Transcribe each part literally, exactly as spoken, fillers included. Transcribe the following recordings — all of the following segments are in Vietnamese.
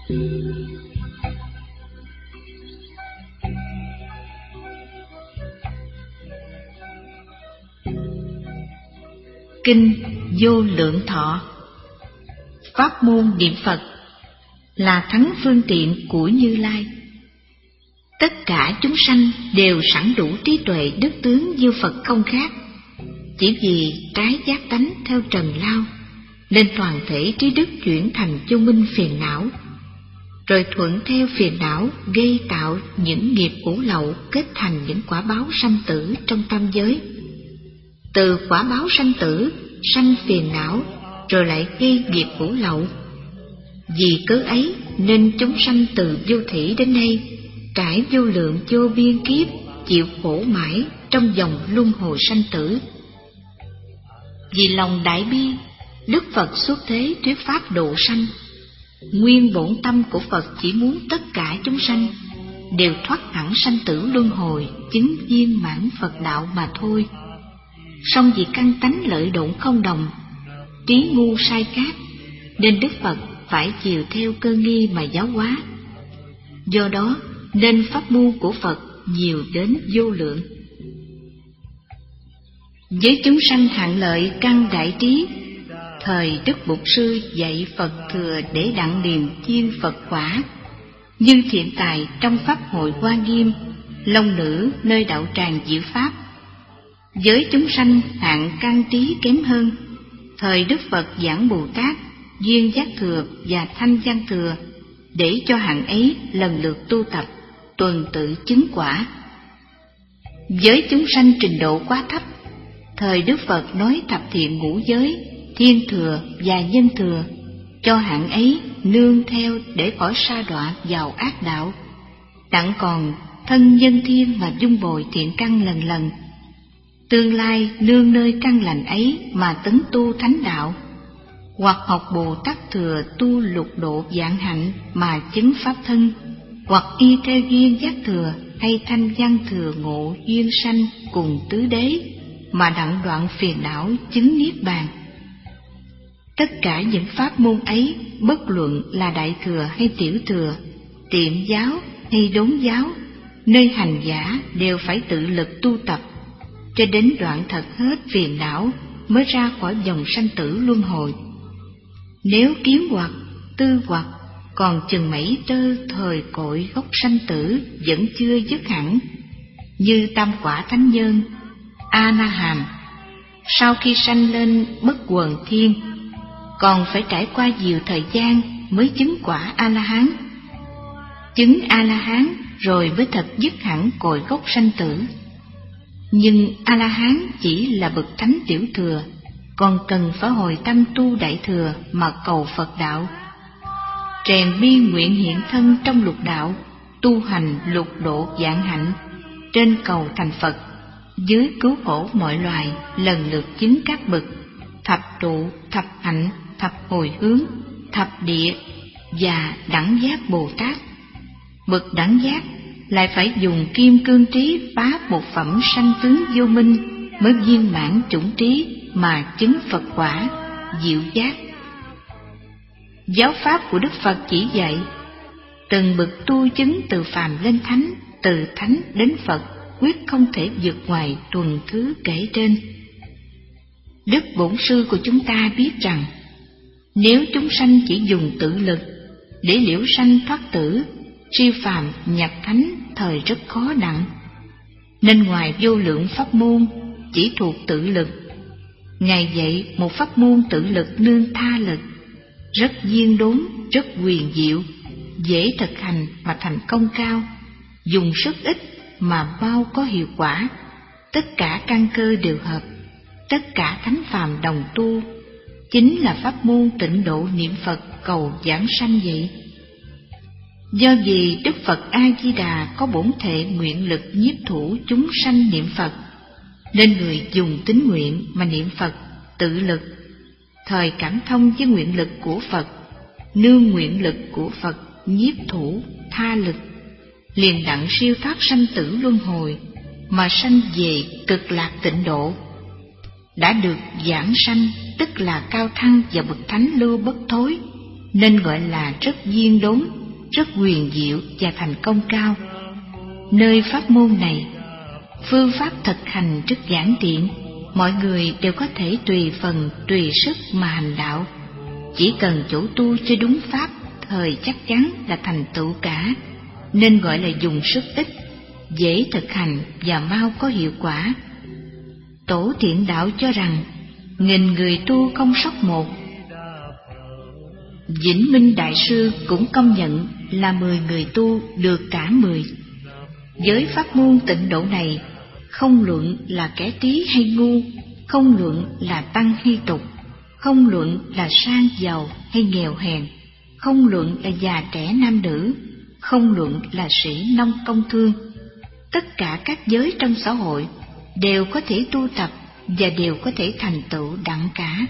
Kinh Vô Lượng Thọ. Pháp môn niệm Phật là thắng phương tiện của Như Lai. Tất cả chúng sanh đều sẵn đủ trí tuệ đức tướng như Phật không khác, chỉ vì trái giác tánh theo trần lao, nên toàn thể trí đức chuyển thành vô minh phiền não, rồi thuận theo phiền não gây tạo những nghiệp ngũ lậu, kết thành những quả báo sanh tử trong tam giới. Từ quả báo sanh tử sanh phiền não, rồi lại gây nghiệp ngũ lậu. Vì cớ ấy nên chúng sanh từ vô thủy đến nay trải vô lượng vô biên kiếp, chịu khổ mãi trong dòng luân hồi sanh tử. Vì lòng đại bi, Đức Phật xuất thế thuyết pháp độ sanh. Nguyên bổn tâm của Phật chỉ muốn tất cả chúng sanh đều thoát hẳn sanh tử luân hồi, chứng viên mãn Phật đạo mà thôi. Song vì căn tánh lợi độn không đồng, trí ngu sai khác, nên Đức Phật phải chiều theo cơ nghi mà giáo hóa. Do đó nên pháp môn của Phật nhiều đến vô lượng. Với chúng sanh hạng lợi căn đại trí, thời Đức Bổn Sư dạy Phật thừa để đặng niềm chiên Phật quả, như thiện tài trong pháp hội Hoa Nghiêm, long nữ nơi đạo tràng diệu pháp. Với chúng sanh hạng căn trí kém hơn, thời Đức Phật giảng Bồ Tát, duyên giác thừa và thanh văn thừa, để cho hạng ấy lần lượt tu tập, tuần tự chứng quả. Với chúng sanh trình độ quá thấp, thời Đức Phật nói thập thiện ngũ giới, thiên thừa và nhân thừa, cho hạng ấy nương theo để khỏi sa đọa vào ác đạo, đặng còn thân nhân thiên mà dung bồi thiện căn lần lần. Tương lai nương nơi căn lành ấy mà tấn tu thánh đạo, hoặc học Bồ Tát thừa tu lục độ vạn hạnh mà chứng pháp thân, hoặc y theo duyên giác thừa hay thanh văn thừa ngộ duyên sanh cùng tứ đế mà đặng đoạn phiền não chứng niết bàn. Tất cả những pháp môn ấy, bất luận là đại thừa hay tiểu thừa, tiệm giáo hay đốn giáo, nơi hành giả đều phải tự lực tu tập, cho đến đoạn thật hết phiền não mới ra khỏi dòng sanh tử luân hồi. Nếu kiếm hoặc tư hoặc còn chừng mảy tơ thời cội gốc sanh tử vẫn chưa dứt hẳn, như tam quả thánh nhân A Na Hàm, sau khi sanh lên bất quần thiên, còn phải trải qua nhiều thời gian mới chứng quả A La Hán. Chứng A La Hán rồi mới thật dứt hẳn cội gốc sanh tử. Nhưng A La Hán chỉ là bậc thánh tiểu thừa, còn cần phải hồi tâm tu đại thừa mà cầu Phật đạo. Rèn bi nguyện hiện thân trong lục đạo, tu hành lục độ vạn hạnh, trên cầu thành Phật, dưới cứu khổ mọi loài, lần lượt chứng các bậc thập trụ, thập hạnh, thập hồi hướng, thập địa và đẳng giác Bồ Tát. Bậc đẳng giác lại phải dùng kim cương trí phá một phẩm sanh tướng vô minh, mới viên mãn chủng trí mà chứng Phật quả, diệu giác. Giáo pháp của Đức Phật chỉ dạy, từng bậc tu chứng từ phàm lên thánh, từ thánh đến Phật, quyết không thể vượt ngoài tuần thứ kể trên. Đức Bổn Sư của chúng ta biết rằng, nếu chúng sanh chỉ dùng tự lực để liễu sanh thoát tử, siêu phàm nhập thánh thời rất khó đặng. Nên ngoài vô lượng pháp môn chỉ thuộc tự lực, Ngài dạy một pháp môn tự lực nương tha lực, rất viên đốn, rất huyền diệu, dễ thực hành mà thành công cao, dùng sức ít mà mau có hiệu quả. Tất cả căn cơ đều hợp, tất cả thánh phàm đồng tu, chính là pháp môn tịnh độ niệm Phật cầu giảng sanh vậy. Do vì Đức Phật A Di Đà có bổn thể nguyện lực nhiếp thủ chúng sanh niệm Phật, nên người dùng tín nguyện mà niệm Phật tự lực, thời cảm thông với nguyện lực của Phật, nương nguyện lực của Phật nhiếp thủ tha lực, liền đặng siêu thoát sanh tử luân hồi mà sanh về cực lạc tịnh độ. Đã được giảng sanh tức là cao thăng và bậc thánh lưu bất thối, nên gọi là rất viên đốn, rất huyền diệu và thành công cao. Nơi pháp môn này, phương pháp thực hành rất giản tiện, mọi người đều có thể tùy phần, tùy sức mà hành đạo. Chỉ cần chủ tu cho đúng pháp, thời chắc chắn là thành tựu cả, nên gọi là dùng sức ít, dễ thực hành và mau có hiệu quả. Tổ Thiện Đạo cho rằng nghìn người tu không sót một. Vĩnh Minh Đại Sư cũng công nhận là mười người tu được cả mười. Với pháp môn tịnh độ này, không luận là kẻ trí hay ngu, không luận là tăng hay tục, không luận là sang giàu hay nghèo hèn, không luận là già trẻ nam nữ, không luận là sĩ nông công thương, tất cả các giới trong xã hội đều có thể tu tập và đều có thể thành tựu đặng cả.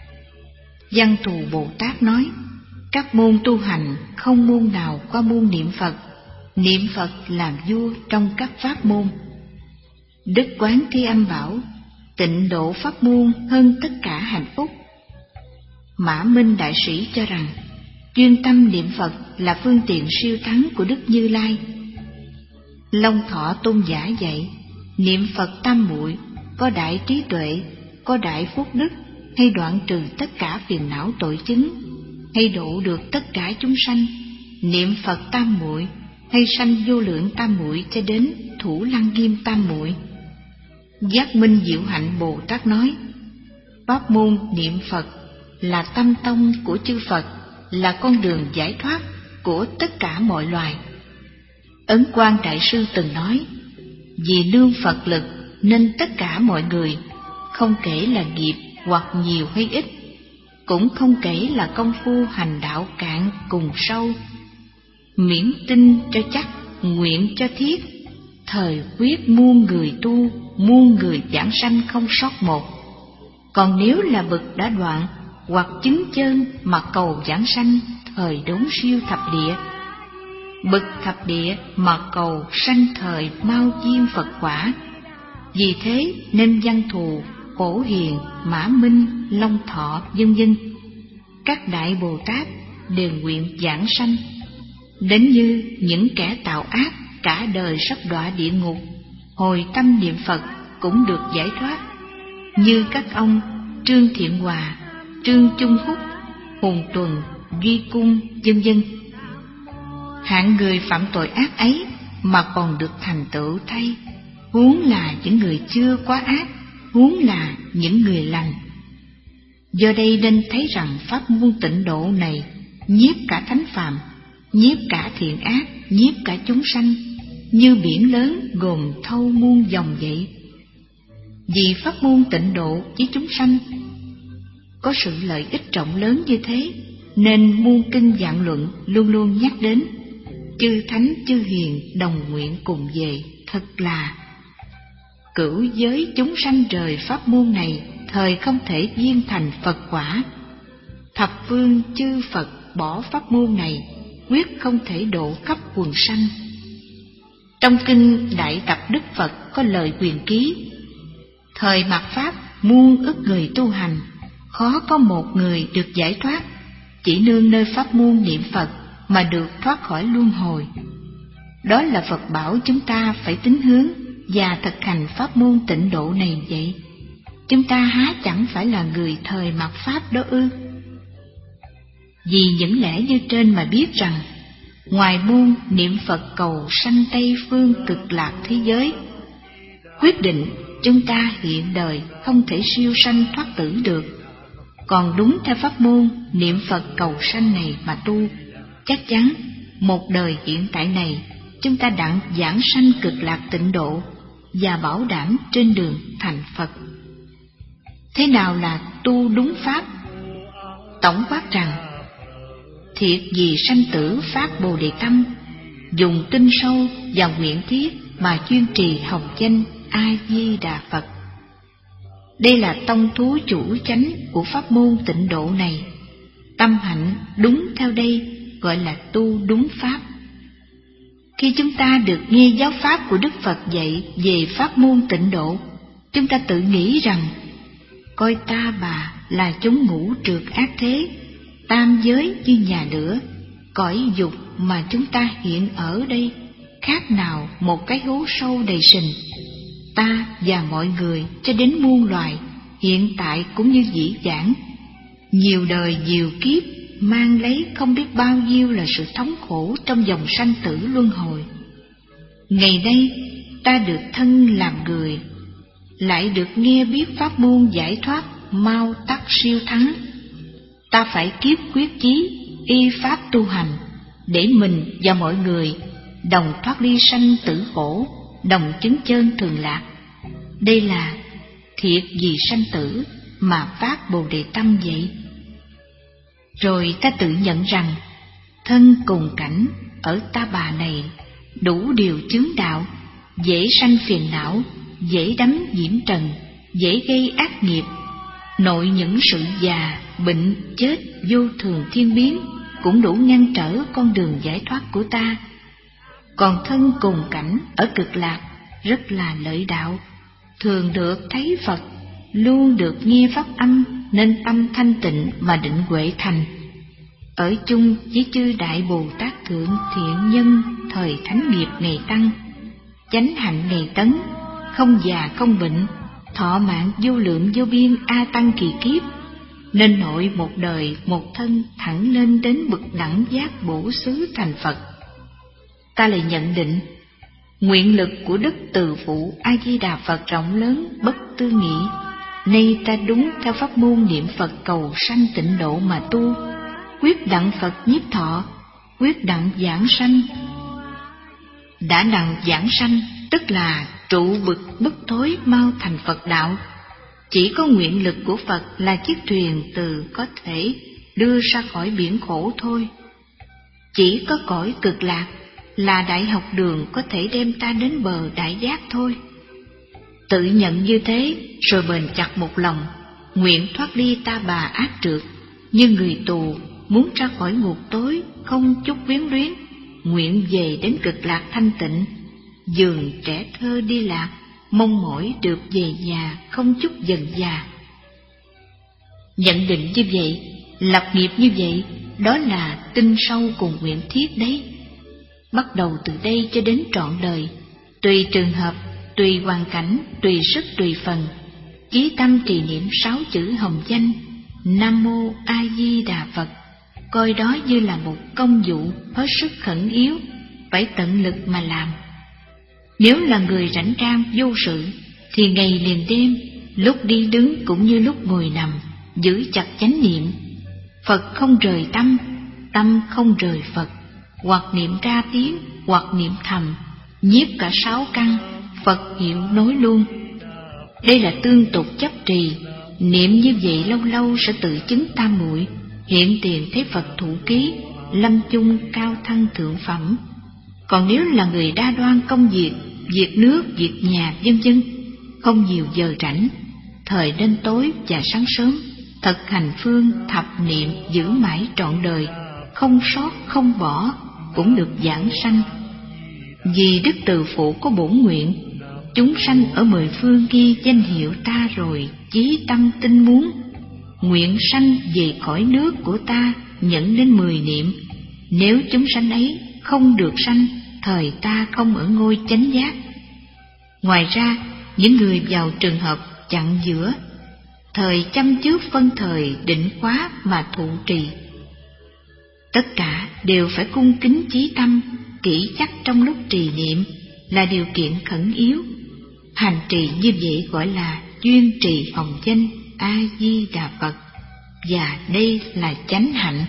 Văn Thù Bồ Tát nói, các môn tu hành không môn nào qua môn niệm Phật, niệm Phật làm vua trong các pháp môn. Đức Quán Thế Âm bảo, tịnh độ pháp môn hơn tất cả hạnh phúc. Mã Minh Đại Sĩ cho rằng, chuyên tâm niệm Phật là phương tiện siêu thắng của Đức Như Lai. Long Thọ Tôn giả dạy, niệm Phật tam muội, có đại trí tuệ, có đại phúc đức, hay đoạn trừ tất cả phiền não tội chứng, hay độ được tất cả chúng sanh. Niệm Phật tam muội, hay sanh vô lượng tam muội cho đến Thủ Lăng Nghiêm tam muội. Giác Minh Diệu Hạnh Bồ Tát nói, pháp môn niệm Phật là tâm tông của chư Phật, là con đường giải thoát của tất cả mọi loài. Ấn Quang Đại Sư từng nói, vì nương Phật lực nên tất cả mọi người, không kể là nghiệp hoặc nhiều hay ít, cũng không kể là công phu hành đạo cạn cùng sâu, miễn tin cho chắc, nguyện cho thiết, thời quyết muôn người tu, muôn người giảng sanh không sót một. Còn nếu là bậc đã đoạn hoặc chứng chân mà cầu giảng sanh, thời đốn siêu thập địa. Bậc thập địa mà cầu sanh thời mau diêm Phật quả. Vì thế nên Văn Thù, Phổ Hiền, Mã Minh, Long Thọ vân vân, các đại Bồ Tát đều nguyện giảng sanh. Đến như những kẻ tạo ác cả đời sắp đọa địa ngục, hồi tâm niệm Phật cũng được giải thoát, như các ông Trương Thiện Hòa, Trương Trung Húc, Hùng Tuần, Duy Cung vân vân. Hạng người phạm tội ác ấy mà còn được thành tựu thay, huống là những người chưa quá ác, huống là những người lành. Do đây nên thấy rằng pháp môn tịnh độ này nhiếp cả thánh phàm, nhiếp cả thiện ác, nhiếp cả chúng sanh, như biển lớn gồm thâu muôn dòng vậy. Vì pháp môn tịnh độ với chúng sanh có sự lợi ích rộng lớn như thế, nên muôn kinh vạn luận luôn luôn nhắc đến, chư thánh chư hiền đồng nguyện cùng về. Thật là cửu giới chúng sanh rời pháp môn này, thời không thể viên thành Phật quả. Thập phương chư Phật bỏ pháp môn này, quyết không thể độ khắp quần sanh. Trong kinh Đại Tập Đức Phật có lời quyền ký, thời mạt pháp muôn ức người tu hành, khó có một người được giải thoát, chỉ nương nơi pháp môn niệm Phật mà được thoát khỏi luân hồi. Đó là Phật bảo chúng ta phải tín hướng và thực hành pháp môn tịnh độ này vậy. Chúng ta há chẳng phải là người thời mạt pháp đó ư? Vì những lẽ như trên mà biết rằng, ngoài môn niệm Phật cầu sanh Tây phương cực lạc thế giới, quyết định chúng ta hiện đời không thể siêu sanh thoát tử được. Còn đúng theo pháp môn niệm Phật cầu sanh này mà tu, chắc chắn một đời hiện tại này chúng ta đặng giảng sanh cực lạc tịnh độ và bảo đảm trên đường thành Phật. Thế nào là tu đúng pháp? Tổng quát rằng, thiệt vì sanh tử phát Bồ Đề tâm, dùng tinh sâu và nguyện thiết mà chuyên trì học danh A Di Đà Phật. Đây là tông thú chủ chánh của pháp môn tịnh độ này. Tâm hạnh đúng theo đây gọi là tu đúng pháp. Khi chúng ta được nghe giáo pháp của Đức Phật dạy về pháp môn tịnh độ, chúng ta tự nghĩ rằng, coi ta bà là chúng ngũ trượt ác thế, Tam giới như nhà lửa, cõi dục mà chúng ta hiện ở đây khác nào một cái hố sâu đầy sình. Ta và mọi người cho đến muôn loài hiện tại cũng như dĩ vãng, nhiều đời nhiều kiếp mang lấy không biết bao nhiêu là sự thống khổ trong dòng sanh tử luân hồi. Ngày nay ta được thân làm người, lại được nghe biết pháp môn giải thoát mau tắc siêu thắng. Ta phải kiếp quyết chí y pháp tu hành, để mình và mọi người đồng thoát ly sanh tử khổ, đồng chứng chân thường lạc. Đây là thiệt vì sanh tử mà phát Bồ Đề tâm vậy. Rồi ta tự nhận rằng thân cùng cảnh ở ta bà này đủ điều chướng đạo, dễ sanh phiền não, dễ đắm nhiễm trần, dễ gây ác nghiệp. Nội những sự già, bệnh, chết vô thường thiên biến cũng đủ ngăn trở con đường giải thoát của ta. Còn thân cùng cảnh ở cực lạc rất là lợi đạo, thường được thấy Phật, luôn được nghe pháp âm, nên tâm thanh tịnh mà định huệ thành. Ở chung với chư đại Bồ Tát thượng thiện nhân thời thánh nghiệp ngày tăng, chánh hạnh ngày tấn, không già không bệnh, thọ mạng vô lượng vô biên a tăng kỳ kiếp, nên nội một đời một thân thẳng lên đến bậc đẳng giác bổ xứ thành Phật. Ta lại nhận định nguyện lực của Đức Từ Phụ A Di Đà Phật rộng lớn bất tư nghị. Nay ta đúng theo pháp môn niệm Phật cầu sanh tịnh độ mà tu, quyết đặng Phật nhiếp thọ, quyết đặng giảng sanh. Đã đặng giảng sanh tức là trụ bực bất thối mau thành Phật đạo. Chỉ có nguyện lực của Phật là chiếc thuyền từ có thể đưa ra khỏi biển khổ thôi. Chỉ có cõi cực lạc là đại học đường có thể đem ta đến bờ đại giác thôi. Tự nhận như thế rồi bền chặt một lòng, nguyện thoát ly ta bà ác trượt, như người tù muốn ra khỏi ngục tối không chút quyến luyến, nguyện về đến cực lạc thanh tịnh. Dường trẻ thơ đi lạc, mong mỏi được về nhà không chút dần già. Nhận định như vậy, lập nghiệp như vậy, đó là tinh sâu cùng nguyện thiết đấy. Bắt đầu từ đây cho đến trọn đời, tùy trường hợp, tùy hoàn cảnh, tùy sức tùy phần, chí tâm trì niệm sáu chữ hồng danh Nam Mô A Di Đà Phật, coi đó như là một công vụ hết sức khẩn yếu, phải tận lực mà làm. Nếu là người rảnh rang vô sự, thì ngày liền đêm, lúc đi đứng cũng như lúc ngồi nằm, giữ chặt chánh niệm. Phật không rời tâm, tâm không rời Phật, hoặc niệm ra tiếng, hoặc niệm thầm, nhiếp cả sáu căn, Phật hiệu nối luôn. Đây là tương tục chấp trì, niệm như vậy lâu lâu sẽ tự chứng tam muội, hiện tiền thấy Phật thủ ký, lâm chung cao thăng thượng phẩm. Còn nếu là người đa đoan công việc, việc nước, việc nhà vân vân, không nhiều giờ rảnh, thời nên tối và sáng sớm, thực hành phương thập niệm giữ mãi trọn đời, không sót không bỏ, cũng được giảng sanh. Vì Đức Từ Phụ có bổn nguyện, chúng sanh ở mười phương ghi danh hiệu ta rồi, chí tâm tinh muốn, nguyện sanh về cõi nước của ta nhận đến mười niệm. Nếu chúng sanh ấy không được sanh, thời ta không ở ngôi chánh giác. Ngoài ra, những người vào trường hợp chặn giữa, thời chăm trước phân thời định khóa mà thụ trì, tất cả đều phải cung kính chí tâm, kỹ chắc trong lúc trì niệm, là điều kiện khẩn yếu. Hành trì như vậy gọi là duyên trì hồng danh A Di Đà Phật, và đây là chánh hạnh.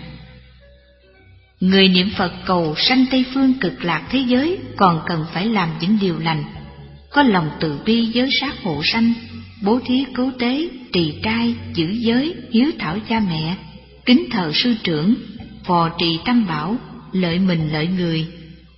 Người niệm Phật cầu sanh Tây phương cực lạc thế giới còn cần phải làm những điều lành, có lòng từ bi giới sát hộ sanh, bố thí cứu tế, trì trai, giữ giới, hiếu thảo cha mẹ, kính thờ sư trưởng, phò trì tam bảo, lợi mình lợi người.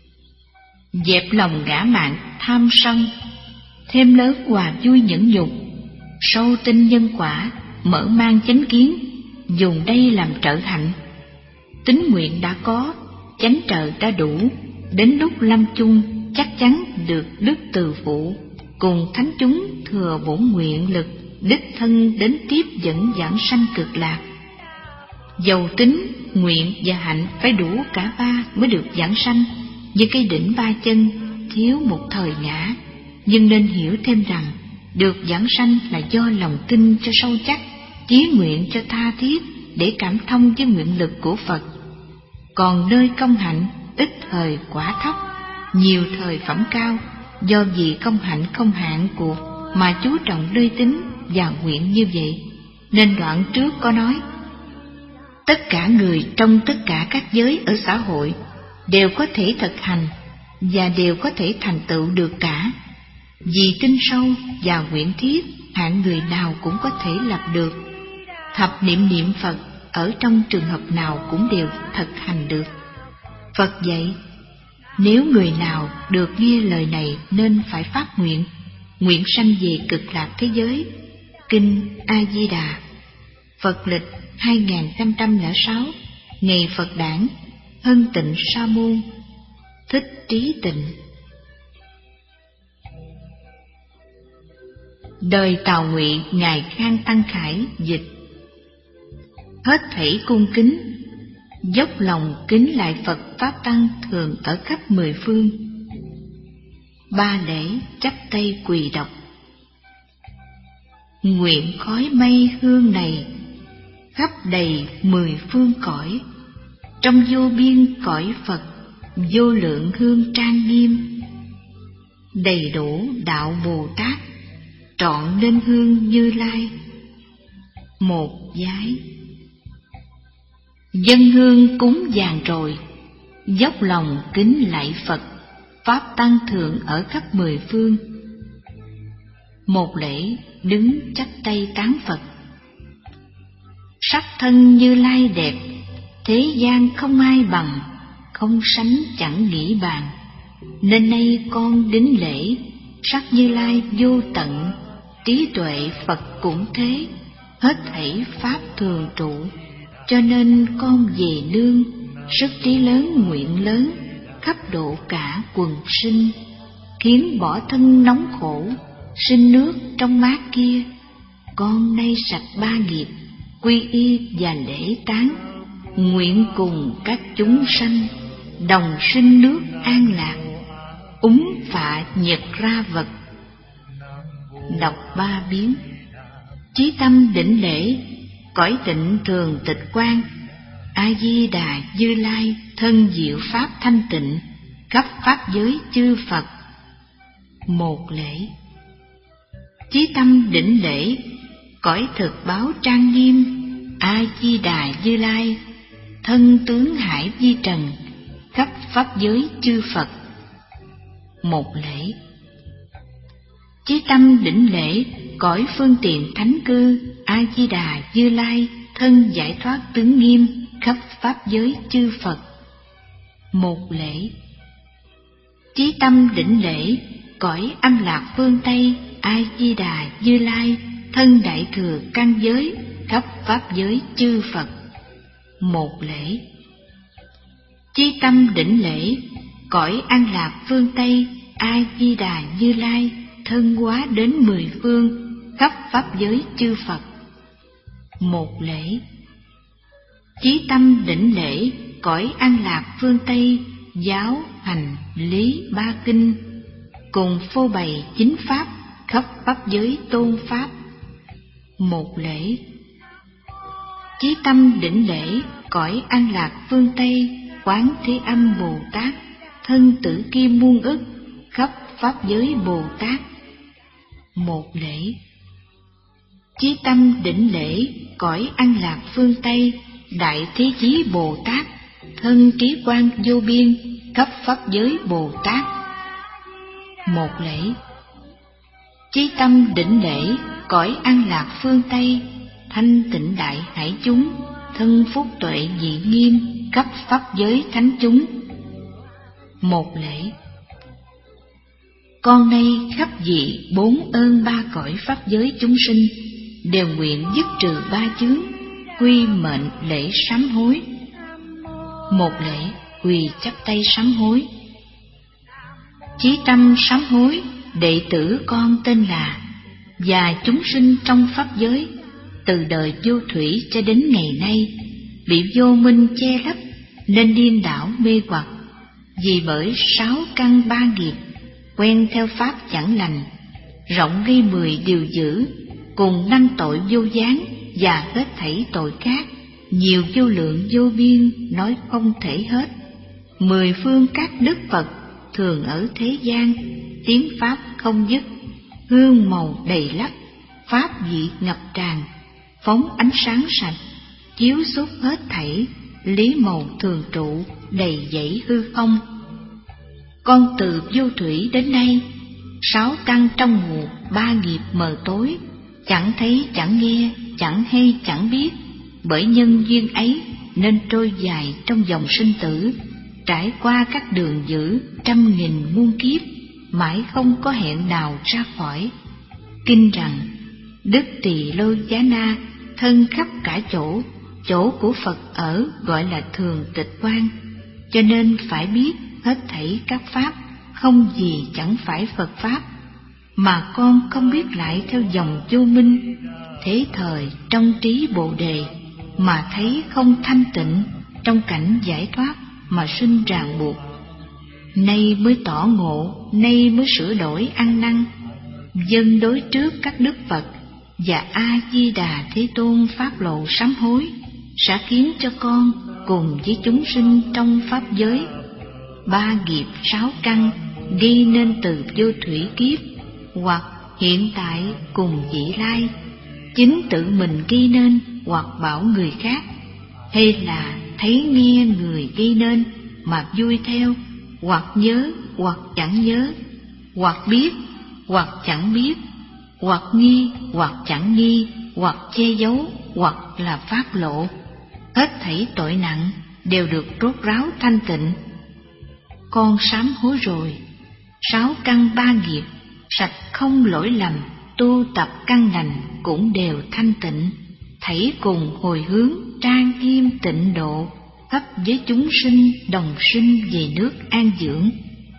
Dẹp lòng ngã mạn tham sân, thêm lớn hòa vui nhẫn nhục, sâu tinh nhân quả, mở mang chánh kiến, dùng đây làm trợ hạnh. Tín nguyện đã có, chánh trợ đã đủ, đến lúc lâm chung chắc chắn được Đức Từ Phụ cùng thánh chúng thừa bổn nguyện lực đích thân đến tiếp dẫn giảng sanh cực lạc. Dầu tính, nguyện và hạnh phải đủ cả ba mới được vãng sanh. Như cây đỉnh ba chân thiếu một thời ngã, nhưng nên hiểu thêm rằng được vãng sanh là do lòng tin cho sâu chắc, chí nguyện cho tha thiết để cảm thông với nguyện lực của Phật. Còn nơi công hạnh ít thời quả thấp, nhiều thời phẩm cao, do vì công hạnh không hạn cuộc mà chú trọng nơi tính và nguyện như vậy, nên đoạn trước có nói: tất cả người trong tất cả các giới ở xã hội đều có thể thực hành và đều có thể thành tựu được cả. Vì tin sâu và nguyện thiết, hạng người nào cũng có thể lập được. Thập niệm niệm Phật ở trong trường hợp nào cũng đều thực hành được. Phật dạy, nếu người nào được nghe lời này nên phải phát nguyện, nguyện sanh về cực lạc thế giới. Kinh A Di Đà. Phật lịch hai nghìn năm trăm lẻ sáu, ngày Phật đản, Hân Tịnh Sa Môn, Thích Trí Tịnh. Đời Tào Ngụy, ngài Khang Tăng Khải dịch. Hết thảy cung kính, dốc lòng kính lại Phật Pháp Tăng thường ở khắp mười phương. Ba lễ chắp tay quỳ đọc. Nguyện khói mây hương này khắp đầy mười phương cõi, trong vô biên cõi Phật vô lượng hương trang nghiêm. Đầy đủ đạo Bồ Tát trọn lên hương Như Lai. Một vái. Dân hương cúng dường rồi, dốc lòng kính lạy Phật Pháp Tăng thượng ở khắp mười phương. Một lễ đứng chắp tay tán Phật. Sắc thân Như Lai đẹp, thế gian không ai bằng, không sánh chẳng nghĩ bàn. Nên nay con đính lễ, sắc Như Lai vô tận, trí tuệ Phật cũng thế, hết thảy pháp thường trụ. Cho nên con về nương, sức trí lớn nguyện lớn, khắp độ cả quần sinh, khiến bỏ thân nóng khổ, sinh nước trong mát kia. Con nay sạch ba nghiệp, quy y và lễ tán, nguyện cùng các chúng sanh, đồng sinh nước an lạc, úng phạ nhật ra vật. Đọc ba biến. Chí tâm đỉnh lễ, cõi tịnh thường tịch quan, A Di Đà Như Lai thân diệu pháp thanh tịnh, khắp pháp giới chư Phật. Một lễ. Chí tâm đỉnh lễ, cõi thực báo trang nghiêm, A Di Đà Như Lai thân tướng hải vi trần, khắp pháp giới chư Phật. Một lễ. Chí tâm đỉnh lễ, cõi phương tiện thánh cư, A Di Đà Như Lai thân giải thoát tướng nghiêm, khắp pháp giới chư Phật. Một lễ. Chí tâm đỉnh lễ, cõi âm lạc phương Tây, A Di Đà Như Lai thân đại thừa căn giới, khắp pháp giới chư Phật. Một lễ. Chí tâm đỉnh lễ, cõi an lạc phương Tây, A Di Đà Như Lai thân hóa đến mười phương, khắp pháp giới chư Phật. Một lễ. Chí tâm đỉnh lễ, cõi an lạc phương Tây, giáo hành lý ba kinh, cùng phô bày chính pháp, khắp pháp giới tôn pháp. Một lễ. Chí tâm đỉnh lễ, cõi an lạc phương Tây, quán thế âm Bồ Tát thân tử kim muôn ức, khắp pháp giới Bồ Tát. Một lễ. Chí tâm đỉnh lễ, cõi an lạc phương Tây, đại thế chí Bồ Tát thân trí quang vô biên, khắp pháp giới Bồ Tát. Một lễ. Chí tâm đỉnh lễ, cõi an lạc phương Tây, thanh tịnh đại hải chúng thân phúc tuệ dị nghiêm, khắp pháp giới thánh chúng. Một lễ. Con nay khắp vị bốn ơn ba cõi pháp giới chúng sinh, đều nguyện dứt trừ ba chướng, quy mệnh lễ sám hối. Một lễ. Quỳ chắp tay sám hối. Chí tâm sám hối, đệ tử con tên là, và chúng sinh trong pháp giới, từ đời vô thủy cho đến ngày nay, bị vô minh che lấp nên điên đảo mê hoặc. Vì bởi sáu căn ba nghiệp quen theo pháp chẳng lành, rộng ghi mười điều dữ, cùng năm tội vô gián và hết thảy tội khác, nhiều vô lượng vô biên nói không thể hết. Mười phương các đức Phật thường ở thế gian, tiếng pháp không dứt, hương màu đầy lấp, pháp vị ngập tràn, phóng ánh sáng sạch, chiếu suốt hết thảy, lý màu thường trụ, đầy dẫy hư không. Con từ vô thủy đến nay, sáu căn trong mù ba nghiệp mờ tối, chẳng thấy chẳng nghe, chẳng hay chẳng biết, bởi nhân duyên ấy nên trôi dài trong dòng sinh tử, trải qua các đường dữ trăm nghìn muôn kiếp, mãi không có hẹn nào ra khỏi. Kinh rằng, Đức Tỳ Lô Giá Na thân khắp cả chỗ, chỗ của Phật ở gọi là thường tịch quan, cho nên phải biết hết thảy các pháp không gì chẳng phải Phật pháp, mà con không biết lại theo dòng vô minh, thế thời trong trí Bồ Đề mà thấy không thanh tịnh, trong cảnh giải thoát mà sinh ràng buộc. Nay mới tỏ ngộ, nay mới sửa đổi ăn năn, dâng đối trước các đức Phật và A Di Đà Thế Tôn pháp lộ sám hối, sẽ khiến cho con cùng với chúng sinh trong pháp giới. Ba nghiệp sáu căn gây nên từ vô thủy kiếp, hoặc hiện tại cùng vị lai, chính tự mình gây nên hoặc bảo người khác, hay là thấy nghe người gây nên mà vui theo, hoặc nhớ hoặc chẳng nhớ, hoặc biết hoặc chẳng biết, hoặc nghi hoặc chẳng nghi, hoặc che giấu hoặc là phát lộ. Hết thảy tội nặng đều được rốt ráo thanh tịnh. Con sám hối rồi, sáu căn ba nghiệp sạch không lỗi lầm, tu tập căn lành cũng đều thanh tịnh, thảy cùng hồi hướng trang nghiêm tịnh độ, khắp với chúng sinh đồng sinh về nước an dưỡng.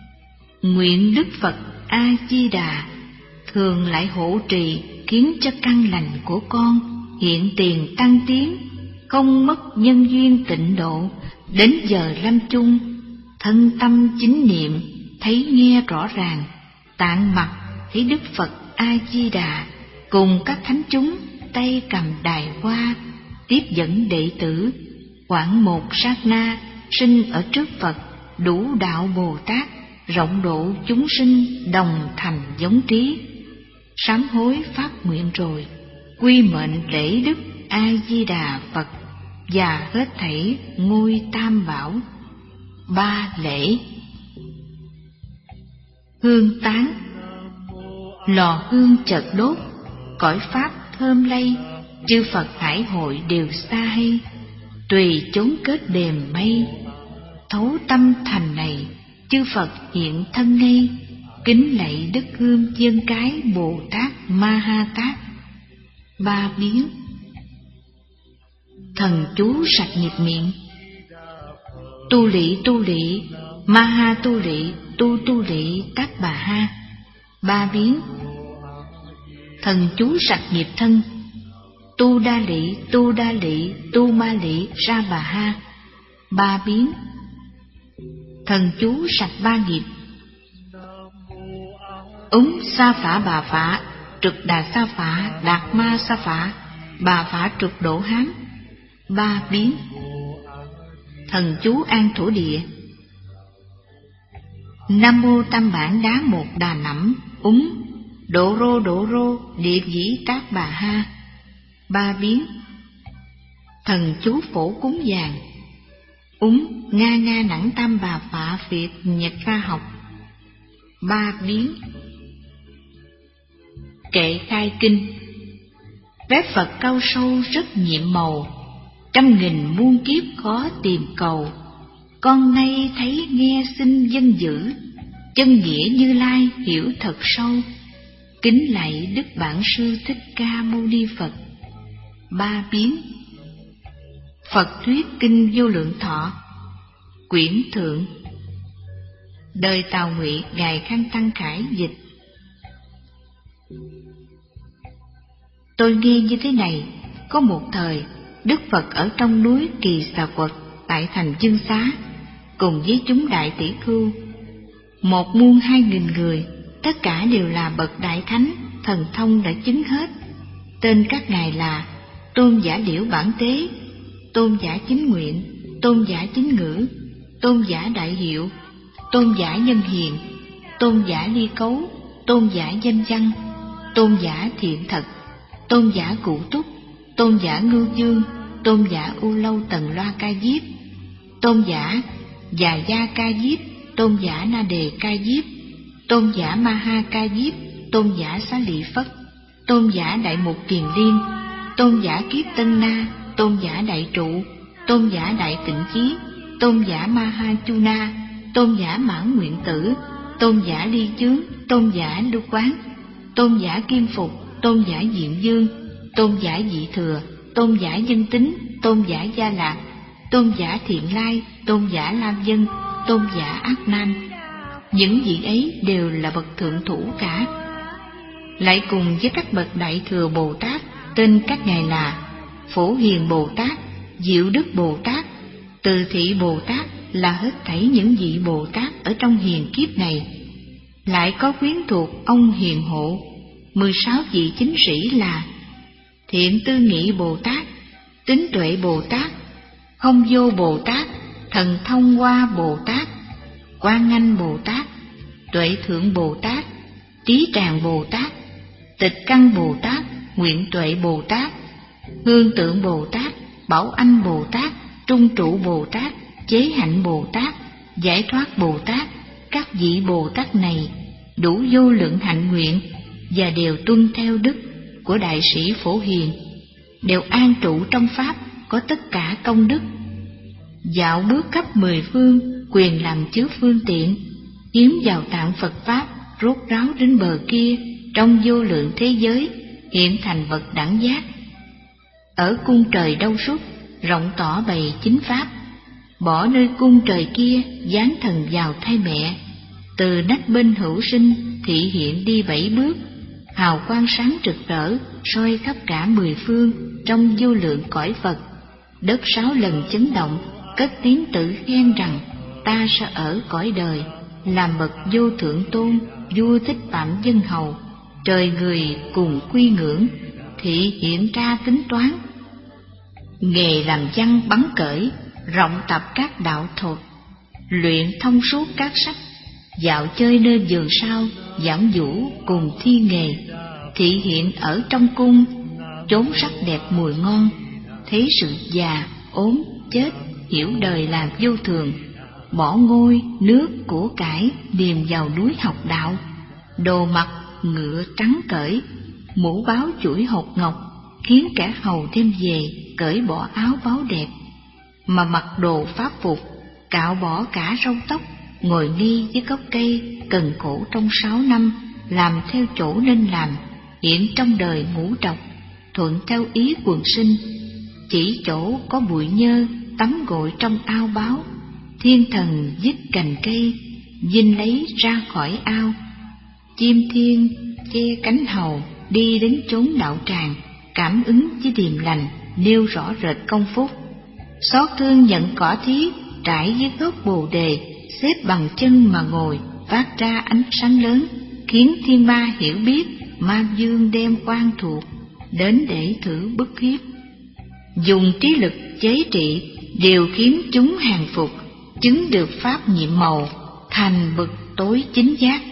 Nguyện Đức Phật A Di Đà thường lại hộ trì, khiến cho căn lành của con hiện tiền tăng tiến, không mất nhân duyên tịnh độ. Đến giờ lâm chung, thân tâm chính niệm, thấy nghe rõ ràng, tạng mặt thấy Đức Phật A Di Đà cùng các thánh chúng tay cầm đài hoa, tiếp dẫn đệ tử, khoảng một sát na sinh ở trước Phật, đủ đạo Bồ Tát, rộng độ chúng sinh đồng thành giống trí. Sám hối phát nguyện rồi, quy mệnh lễ Đức A Di Đà Phật và hết thảy ngôi tam bảo. Ba lễ. Hương tán. Lò hương chợt đốt, cõi pháp thơm lây, chư Phật hải hội đều xa hay, tùy chốn kết đềm mây. Thấu tâm thành này, chư Phật hiện thân ngay, kính lạy đức hương dân cái Bồ Tát Ma Ha Tát. Ba biến. Thần chú sạch nghiệp miệng. Tu lị tu lị, Ma Ha tu lị, tu tu lị Tát Bà Ha. Ba biến. Thần chú sạch nghiệp thân. Tu đa lị, tu đa lị, tu ma lị Ra Bà Ha. Ba biến. Thần chú sạch ba nghiệp. Ứng sa phả bà phả, trực đà sa phả, đạt ma sa phả, bà phả trực độ hám. Ba biến. Thần chú an thổ địa. Nam mô tam bản đá một đà nẵm, úng, độ rô độ rô, địa dĩ Tát Bà Ha. Ba biến. Thần chú phổ cúng vàng. Úng, nga nga nẵng tam bà phạ phiệt nhật ca học. Ba biến. Kệ khai kinh. Phép Phật cao sâu rất nhiệm màu, trăm nghìn muôn kiếp khó tìm cầu. Con nay thấy nghe xin dân dữ, chân nghĩa Như Lai hiểu thật sâu. Kính lạy Đức Bản Sư Thích Ca Mâu Ni Phật. Ba biến. Phật thuyết kinh Vô Lượng Thọ. Quyển thượng. Đời Tào Ngụy Ngài Khang Tăng Khải dịch. Tôi nghe như thế này, có một thời Đức Phật ở trong núi Kỳ Xà Quật tại thành Dương Xá, cùng với chúng đại tỷ khưu, một muôn hai nghìn người, tất cả đều là bậc đại thánh, thần thông đã chứng hết. Tên các ngài là Tôn giả Liễu Bản Tế, Tôn giả Chính Nguyện, Tôn giả Chính Ngữ, Tôn giả Đại Hiệu, Tôn giả Nhân Hiền, Tôn giả Ly Cấu, Tôn giả Danh Văn, Tôn giả Thiện Thật, Tôn giả Cụ Túc, Tôn giả Ngưu Dương, Tôn giả U Lâu Tần Loa Ca Diếp, Tôn giả Già Gia Ca Diếp, Tôn giả Na Đề Ca Diếp, Tôn giả Ma Ha Ca Diếp, Tôn giả Xá利Phất, Tôn giả Đại Mục Kiền Liên, Tôn giả Kiếp Tân Na, Tôn giả Đại Trụ, Tôn giả Đại Tịnh Chí, Tôn giả Ma Ha Chu Na, Tôn giả Mãn Nguyện Tử, Tôn giả Ly Chướng, Tôn giả Lưu Quán, Tôn giả Kim Phục, Tôn giả Diện Dương, Tôn giả Dị Thừa, Tôn giả Dân Tính, Tôn giả Gia Lạc, Tôn giả Thiện Lai, Tôn giả Lam Dân, Tôn giả Ác Nam. Những vị ấy đều là bậc thượng thủ cả. Lại cùng với các bậc Đại Thừa Bồ Tát, tên các ngài là Phổ Hiền Bồ Tát, Diệu Đức Bồ Tát, Từ Thị Bồ Tát, là hết thảy những vị Bồ Tát ở trong hiền kiếp này. Lại có quyến thuộc ông Hiền Hộ, mười sáu vị chính sĩ là Thiện Tư Nghị Bồ Tát, Tín Tuệ Bồ Tát, Không Vô Bồ Tát, Thần Thông Hoa Bồ Tát, Quan Anh Bồ Tát, Tuệ Thượng Bồ Tát, Trí Tràng Bồ Tát, Tịch Căn Bồ Tát, Nguyện Tuệ Bồ Tát, Hương Tượng Bồ Tát, Bảo Anh Bồ Tát, Trung Trụ Bồ Tát, Chế Hạnh Bồ Tát, Giải Thoát Bồ Tát. Các vị Bồ Tát này đủ vô lượng hạnh nguyện và đều tuân theo đức của Đại sĩ Phổ Hiền, đều an trụ trong Pháp, có tất cả công đức. Dạo bước khắp mười phương, quyền làm chứa phương tiện, hiếm vào tạng Phật Pháp, rốt ráo đến bờ kia, trong vô lượng thế giới, hiện thành vật đẳng giác. Ở cung trời đâu xuất, rộng tỏ bày chính Pháp, bỏ nơi cung trời kia, giáng thần vào thai mẹ. Từ nách bên hữu sinh, thị hiện đi bảy bước, hào quang sáng rực rỡ, soi khắp cả mười phương, trong vô lượng cõi Phật. Đất sáu lần chấn động, cất tiếng tự khen rằng: ta sẽ ở cõi đời, làm bậc vô thượng tôn, vua Thích Phạm Dân Hầu. Trời người cùng quy ngưỡng, thị hiện ra tính toán. Nghề làm văn bắn cởi, rộng tập các đạo thuật, luyện thông suốt các sách, dạo chơi nơi vườn sau, giảng vũ cùng thi nghề. Thị hiện ở trong cung, chốn sắc đẹp mùi ngon, thấy sự già, ốm, chết, hiểu đời là vô thường, bỏ ngôi, nước, của cải, điềm vào núi học đạo. Đồ mặc ngựa trắng cởi, mũ báo chuỗi hột ngọc, khiến kẻ hầu đem về cởi bỏ áo báo đẹp, mà mặc đồ pháp phục, cạo bỏ cả râu tóc, ngồi nghi với gốc cây, cần khổ trong sáu năm, làm theo chỗ nên làm, hiện trong đời ngũ trọc, thuận theo ý quần sinh. Chỉ chỗ có bụi nhơ, tắm gội trong ao báo, thiên thần dứt cành cây, vinh lấy ra khỏi ao. Chim thiên che cánh hầu, đi đến chốn đạo tràng, cảm ứng với điềm lành, nêu rõ rệt công phúc. Xót thương nhận cỏ thí, trải dưới gốc bồ đề, xếp bằng chân mà ngồi, phát ra ánh sáng lớn, khiến thiên ma hiểu biết, ma dương đem oan thuộc, đến để thử bức hiếp. Dùng trí lực chế trị, điều khiến chúng hàng phục, chứng được pháp nhiệm màu, thành bậc tối chính giác.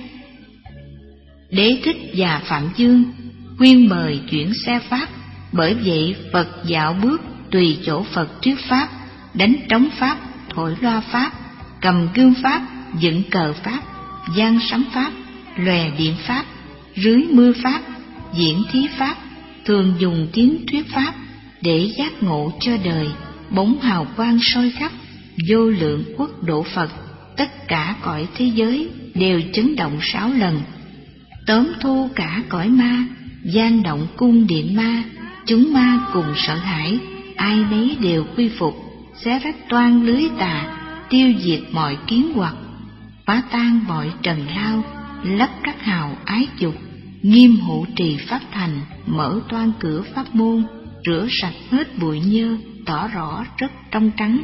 Đế Thích và Phạm Dương khuyên mời chuyển xe pháp, bởi vậy Phật dạo bước tùy chỗ Phật thuyết pháp, đánh trống pháp, thổi loa pháp, cầm gương pháp, dựng cờ pháp, giang sấm pháp, lòe điện pháp, rưới mưa pháp, diễn thí pháp, thường dùng tiếng thuyết pháp để giác ngộ cho đời. Bóng hào quang soi khắp vô lượng quốc độ Phật, tất cả cõi thế giới đều chấn động sáu lần. Tóm thu cả cõi ma, gian động cung điện ma, chúng ma cùng sợ hãi, ai nấy đều quy phục, xé rách toan lưới tà, tiêu diệt mọi kiến hoặc, phá tan mọi trần lao, lấp các hào ái dục, nghiêm hộ trì pháp thành, mở toan cửa pháp môn, rửa sạch hết bụi nhơ, tỏ rõ rất trong trắng.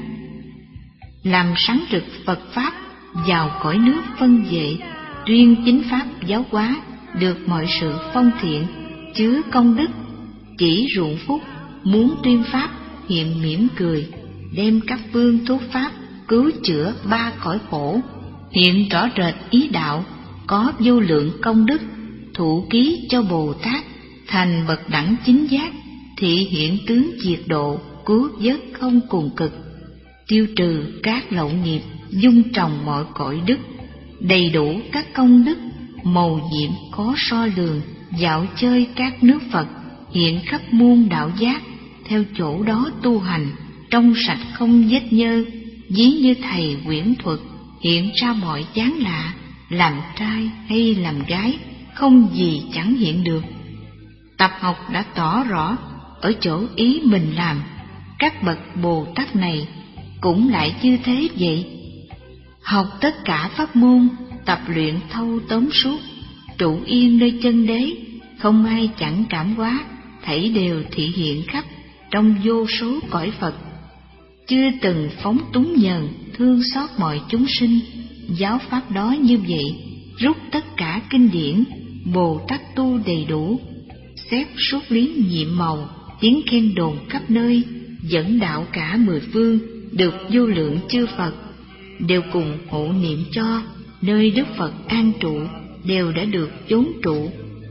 Làm sáng rực Phật Pháp vào cõi nước phân vệ, tuyên chính Pháp giáo hóa, được mọi sự phong thiện, chứa công đức, chỉ ruộng phúc, muốn tuyên Pháp hiện mỉm cười, đem các phương thuốc Pháp cứu chữa ba cõi khổ, hiện rõ rệt ý đạo, có vô lượng công đức, thụ ký cho Bồ Tát, thành bậc đẳng chính giác, thị hiện tướng diệt độ, cứu vớt không cùng cực, tiêu trừ các lậu nghiệp, dung trồng mọi cõi đức, đầy đủ các công đức, mầu nhiệm có so lường, dạo chơi các nước Phật, hiện khắp muôn đạo giác, theo chỗ đó tu hành, trong sạch không vết nhơ, ví như thầy quyển thuật, hiện ra mọi dáng lạ, làm trai hay làm gái, không gì chẳng hiện được. Tập học đã tỏ rõ ở chỗ ý mình làm, các bậc Bồ Tát này cũng lại như thế vậy. Học tất cả pháp môn, tập luyện thâu tóm suốt, trụ yên nơi chân đế, không ai chẳng cảm hóa, thảy đều thị hiện khắp trong vô số cõi Phật. Chưa từng phóng túng nhờn, thương xót mọi chúng sinh. Giáo pháp đó như vậy, rút tất cả kinh điển, Bồ Tát tu đầy đủ, xếp suốt lý nhiệm màu, tiếng khen đồn khắp nơi, dẫn đạo cả mười phương, được vô lượng chư Phật, đều cùng hộ niệm cho, nơi Đức Phật an trụ, đều đã được chốn trụ.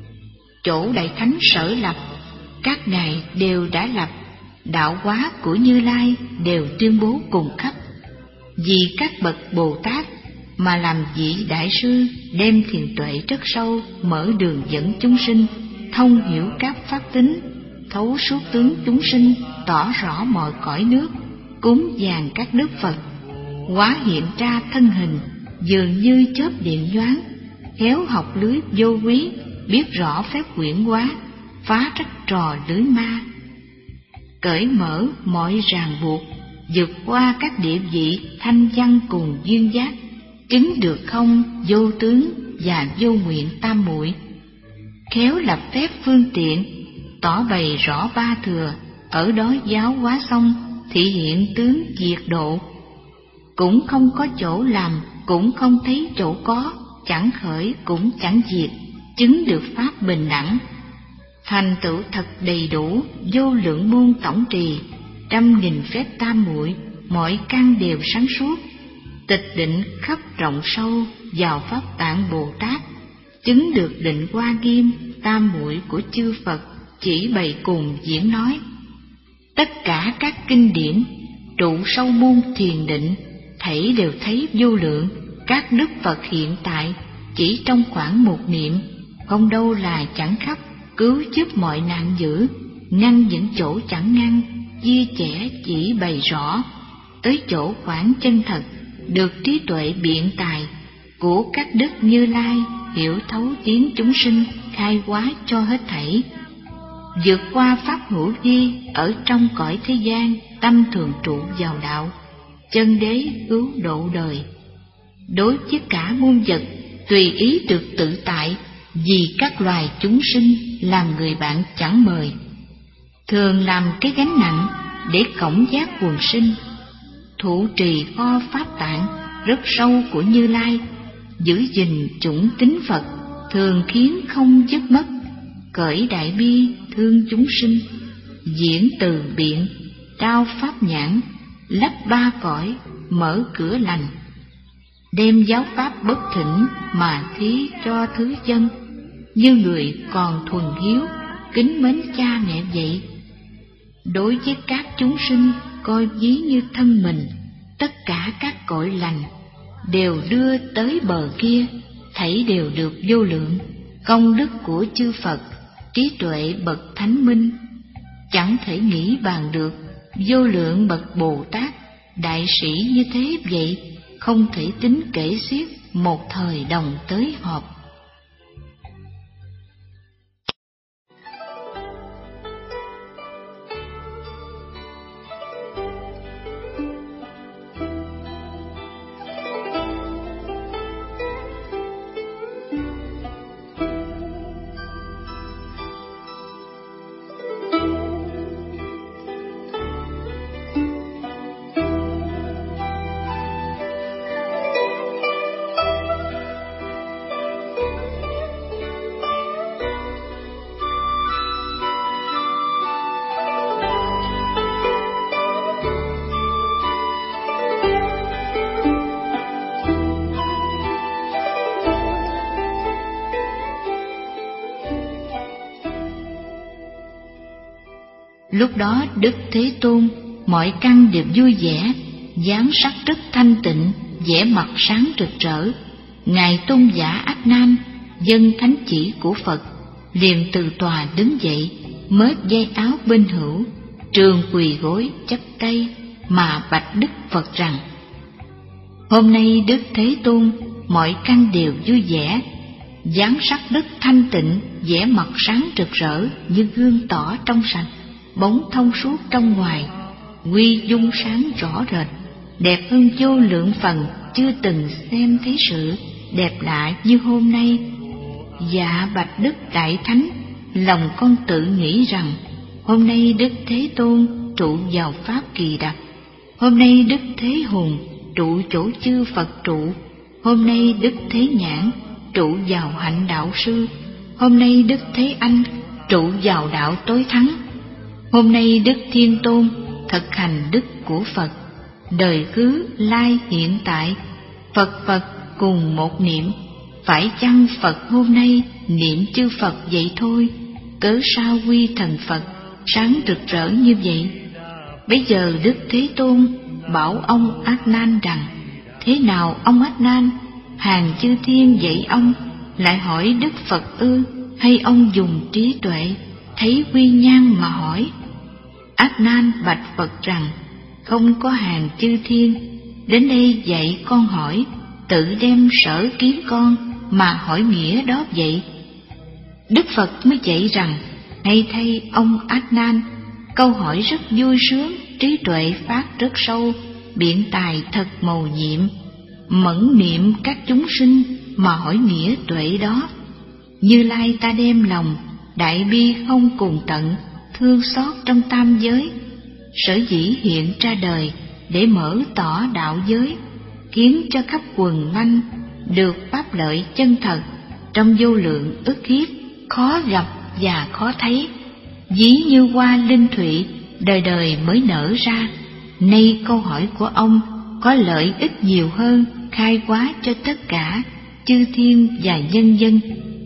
Chỗ Đại Thánh sở lập, các ngài đều đã lập, đạo hóa của Như Lai đều tuyên bố cùng khắp. Vì các bậc Bồ Tát mà làm vị đại sư, đem thiền tuệ rất sâu, mở đường dẫn chúng sinh, thông hiểu các pháp tính, thấu suốt tướng chúng sinh, tỏ rõ mọi cõi nước, cúng dường các đức Phật, hóa hiện ra thân hình, dường như chớp điện nhoáng, khéo học lưới vô quý, biết rõ phép quyển hóa, phá rắc trò lưới ma, cởi mở mọi ràng buộc, vượt qua các địa vị thanh văn cùng duyên giác, chứng được không vô tướng và vô nguyện tam muội, khéo lập phép phương tiện, tỏ bày rõ ba thừa, ở đó giáo hóa xong, thị hiện tướng diệt độ. Cũng không có chỗ làm, cũng không thấy chỗ có, chẳng khởi cũng chẳng diệt, chứng được pháp bình đẳng. Thành tựu thật đầy đủ, vô lượng môn tổng trì, trăm nghìn phép tam muội, mọi căn đều sáng suốt, tịch định khắp rộng sâu, vào pháp tạng Bồ Tát, chứng được định Hoa Nghiêm, tam muội của chư Phật, chỉ bày cùng diễn nói. Tất cả các kinh điển, trụ sâu môn thiền định, thảy đều thấy vô lượng, các đức Phật hiện tại, chỉ trong khoảng một niệm, không đâu là chẳng khắp, cứu giúp mọi nạn dữ, ngăn những chỗ chẳng ngăn, chia sẻ chỉ bày rõ, tới chỗ khoảng chân thật, được trí tuệ biện tài của các đức Như Lai, hiểu thấu tiếng chúng sinh, khai hóa cho hết thảy. Vượt qua pháp hữu vi ở trong cõi thế gian, tâm thường trụ vào đạo, chân đế cứu độ đời. Đối với cả muôn vật, tùy ý được tự tại, vì các loài chúng sinh làm người bạn chẳng mời, thường làm cái gánh nặng để cõng giác quần sinh. Thụ trì kho pháp tạng rất sâu của Như Lai, giữ gìn chủng tính Phật, thường khiến không dứt mất, cởi đại bi thương chúng sinh, diễn từ biện, trao pháp nhãn, lấp ba cõi, mở cửa lành, đem giáo pháp bất thỉnh mà thí cho thứ dân, như người còn thuần hiếu, kính mến cha mẹ vậy. Đối với các chúng sinh coi ví như thân mình, tất cả các cõi lành đều đưa tới bờ kia, thảy đều được vô lượng, công đức của chư Phật, trí tuệ bậc thánh minh, chẳng thể nghĩ bàn được. Vô lượng bậc Bồ Tát, đại sĩ như thế vậy, không thể tính kể xiết, một thời đồng tới họp. Lúc đó Đức Thế Tôn mọi căn đều vui vẻ, dáng sắc rất thanh tịnh, vẻ mặt sáng rực rỡ. Ngài tôn giả Át Nan dâng thánh chỉ của Phật, liền từ tòa đứng dậy, mớt dây áo bên hữu, trường quỳ gối chắp tay mà bạch Đức Phật rằng: Hôm nay Đức Thế Tôn mọi căn đều vui vẻ, dáng sắc rất thanh tịnh, vẻ mặt sáng rực rỡ như gương tỏ trong sạch, bóng thông suốt trong ngoài, quy dung sáng rõ rệt, đẹp hơn vô lượng phần chưa từng xem thấy sự đẹp lạ như hôm nay. Dạ bạch Đức Đại Thánh, lòng con tự nghĩ rằng hôm nay Đức Thế Tôn trụ vào pháp kỳ đặc, hôm nay Đức Thế Hùng trụ chỗ chư Phật trụ, hôm nay Đức Thế Nhãn trụ vào hạnh đạo sư, hôm nay Đức Thế Anh trụ vào đạo tối thắng, hôm nay Đức Thiên Tôn thực hành đức của Phật, đời cứ lai hiện tại, Phật Phật cùng một niệm. Phải chăng Phật hôm nay niệm chư Phật vậy thôi, cớ sao quy thần Phật sáng rực rỡ như vậy? Bây giờ Đức Thế Tôn bảo ông Át Nan rằng: Thế nào ông Át Nan, hàng chư thiên dạy ông lại hỏi Đức Phật ư, hay ông dùng trí tuệ thấy quy nhan mà hỏi? Át Nan bạch Phật rằng: Không có hàng chư thiên đến đây dạy con hỏi, tự đem sở kiến con mà hỏi nghĩa đó vậy. Đức Phật mới dạy rằng: Hay thay ông Át Nan, câu hỏi rất vui sướng, trí tuệ phát rất sâu, biện tài thật mầu nhiệm, mẫn niệm các chúng sinh mà hỏi nghĩa tuệ đó. Như Lai ta đem lòng đại bi không cùng tận, thương xót trong tam giới, sở dĩ hiện ra đời để mở tỏ đạo giới, khiến cho khắp quần lanh được pháp lợi chân thật, trong vô lượng ức kiếp khó gặp và khó thấy, ví như hoa linh thụy đời đời mới nở ra. Nay câu hỏi của ông có lợi ích nhiều hơn, khai hóa cho tất cả chư thiên và nhân dân.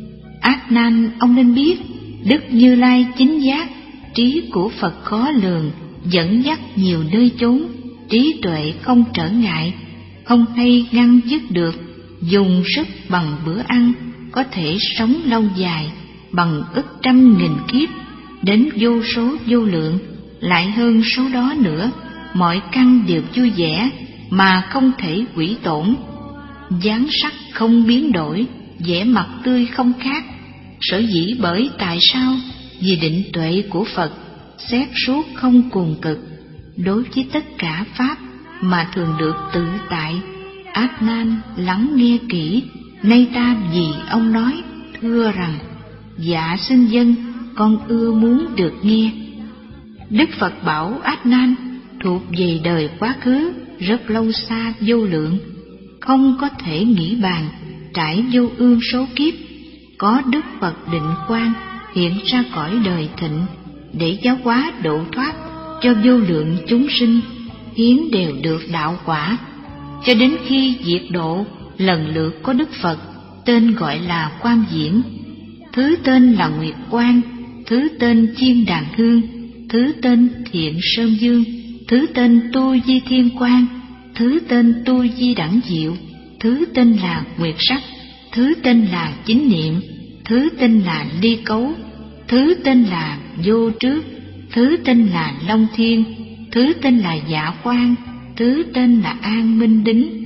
Át Nan, ông nên biết Đức Như Lai chính giác, trí của Phật khó lường, dẫn dắt nhiều nơi chốn, trí tuệ không trở ngại, không hay ngăn dứt được, dùng sức bằng bữa ăn, có thể sống lâu dài, bằng ức trăm nghìn kiếp, đến vô số vô lượng, lại hơn số đó nữa, mọi căn đều vui vẻ, mà không thể hủy tổn, dáng sắc không biến đổi, vẻ mặt tươi không khác. Sở dĩ bởi tại sao? Vì định tuệ của Phật xét suốt không cùng cực, đối với tất cả pháp mà thường được tự tại. Át Nan lắng nghe kỹ, nay ta vì ông nói thưa rằng: Dạ xin dân, con ưa muốn được nghe. Đức Phật bảo Át Nan thuộc về đời quá khứ rất lâu xa vô lượng, không có thể nghĩ bàn, trải vô ương số kiếp, có Đức Phật định quang hiện ra cõi đời thịnh, để giáo hóa độ thoát cho vô lượng chúng sinh, hiến đều được đạo quả, cho đến khi diệt độ lần lượt có Đức Phật tên gọi là Quang Diễn, thứ tên là Nguyệt Quang, thứ tên Chiên Đàn Hương, thứ tên Thiện Sơn Dương, thứ tên Tu Di Thiên Quang, thứ tên Tu Di Đẳng Diệu, thứ tên là Nguyệt Sắc, thứ tên là Chính Niệm, thứ tên là Ly Cấu, thứ tên là Vô Trước, thứ tên là Long Thiên, thứ tên là Dạ Quang, thứ tên là An Minh Đính,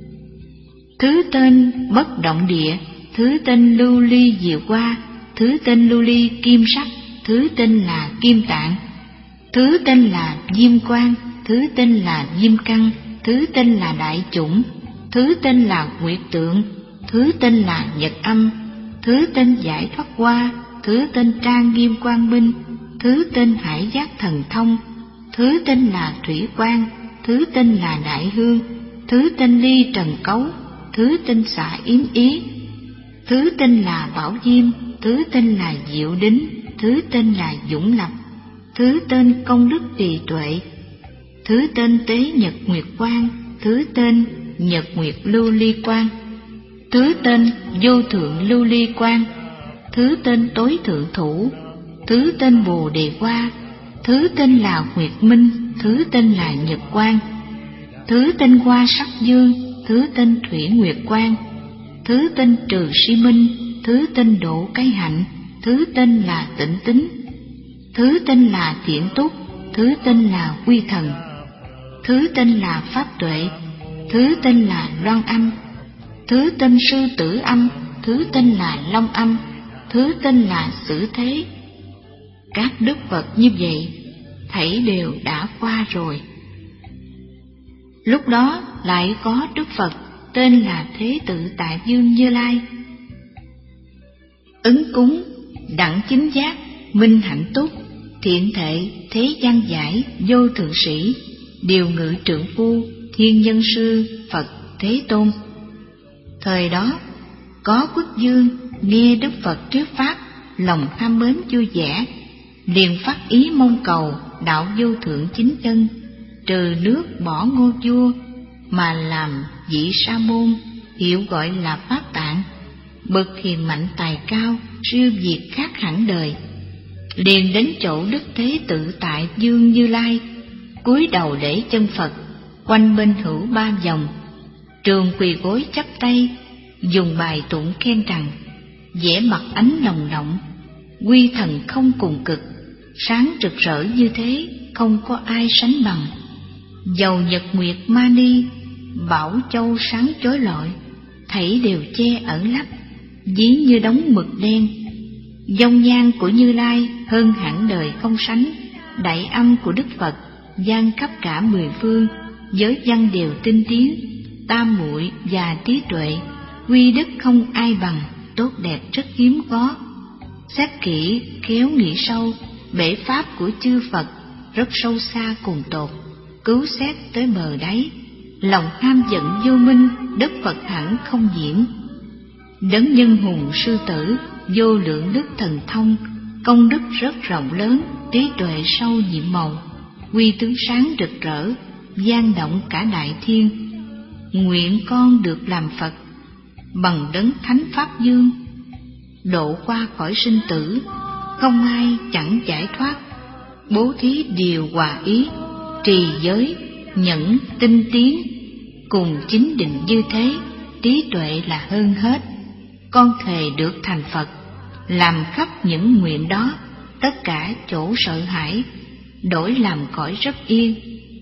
thứ tên Bất Động Địa, thứ tên Lưu Ly Diệu Hoa, thứ tên Lưu Ly Kim Sắc, thứ tên là Kim Tạng, thứ tên là Diêm Quang, thứ tên là Diêm Căn, thứ tên là Đại Chủng, thứ tên là Nguyệt Tượng, thứ tên là Nhật Âm, thứ tên Giải Thoát Hoa, thứ tên Trang Nghiêm Quang Minh, thứ tên Hải Giác Thần Thông, thứ tên là Thủy Quang, thứ tên là Đại Hương, thứ tên Ly Trần Cấu, thứ tên Xạ Yếm Ý, thứ tên là Bảo Diêm, thứ tên là Diệu Đính, thứ tên là Dũng Lập, thứ tên Công Đức Trì Tuệ, thứ tên Tế Nhật Nguyệt Quang, thứ tên Nhật Nguyệt Lưu Ly Quang, thứ tên Vô Thượng Lưu Ly Quang, thứ tên Tối Thượng Thủ, thứ tên Bồ Đề Hoa, thứ tên là Nguyệt Minh, thứ tên là Nhật Quang, thứ tên Hoa Sắc Dương, thứ tên Thủy Nguyệt Quang, thứ tên Trừ Si Minh, thứ tên Độ Cái Hạnh, thứ tên là Tịnh Tính, thứ tên là Thiện Túc, thứ tên là Quy Thần, thứ tên là Pháp Tuệ, thứ tên là Loan Âm, thứ tên Sư Tử Âm, thứ tên là Long Âm, thứ tên là Sử Thế. Các đức Phật như vậy thảy đều đã qua rồi. Lúc đó lại có Đức Phật tên là Thế Tự Tại Dương Như Lai. Ứng cúng, đẳng chính giác, minh hạnh túc, thiện thệ, thế gian giải, vô thượng sĩ, điều ngự trượng phu, thiên nhân sư, Phật Thế Tôn. Thời đó có quốc dương nghe Đức Phật thuyết pháp, lòng tham mến vui vẻ, liền phát ý mong cầu đạo vô thượng chính chân, trừ nước bỏ ngôi vua mà làm vị sa môn, hiệu gọi là Pháp Tạng, bậc hiền mạnh tài cao, siêu việt khác hẳn đời. Liền đến chỗ Đức Thế Tự Tại Dương Như Lai, cúi đầu lễ chân Phật, quanh bên hữu ba vòng, trường quỳ gối chắp tay, dùng bài tụng khen rằng: vẻ mặt ánh nồng động, quy thần không cùng cực, sáng rực rỡ như thế không có ai sánh bằng. Dầu nhật nguyệt mani, bảo châu sáng chói lọi, thảy đều che ẩn lấp, ví như đống mực đen. Dòng nhan của Như Lai hơn hẳn đời không sánh, đại âm của Đức Phật vang khắp cả mười phương, giới văn đều tinh tiến, tam muội và trí tuệ, quy đức không ai bằng, tốt đẹp rất hiếm có. Xét kỹ khéo nghĩ sâu, bể pháp của chư Phật rất sâu xa cùng tột, cứu xét tới bờ đáy, lòng ham giận vô minh, Đức Phật hẳn không nhiễm. Đấng nhân hùng sư tử, vô lượng đức thần thông, công đức rất rộng lớn, trí tuệ sâu nhiệm màu, quy tướng sáng rực rỡ, gian động cả đại thiên. Nguyện con được làm Phật, bằng đấng thánh pháp dương, độ qua khỏi sinh tử, không ai chẳng giải thoát. Bố thí điều hòa ý, trì giới, nhẫn, tinh tiến, cùng chính định như thế, trí tuệ là hơn hết. Con thề được thành Phật, làm khắp những nguyện đó, tất cả chỗ sợ hãi, đổi làm cõi rất yên.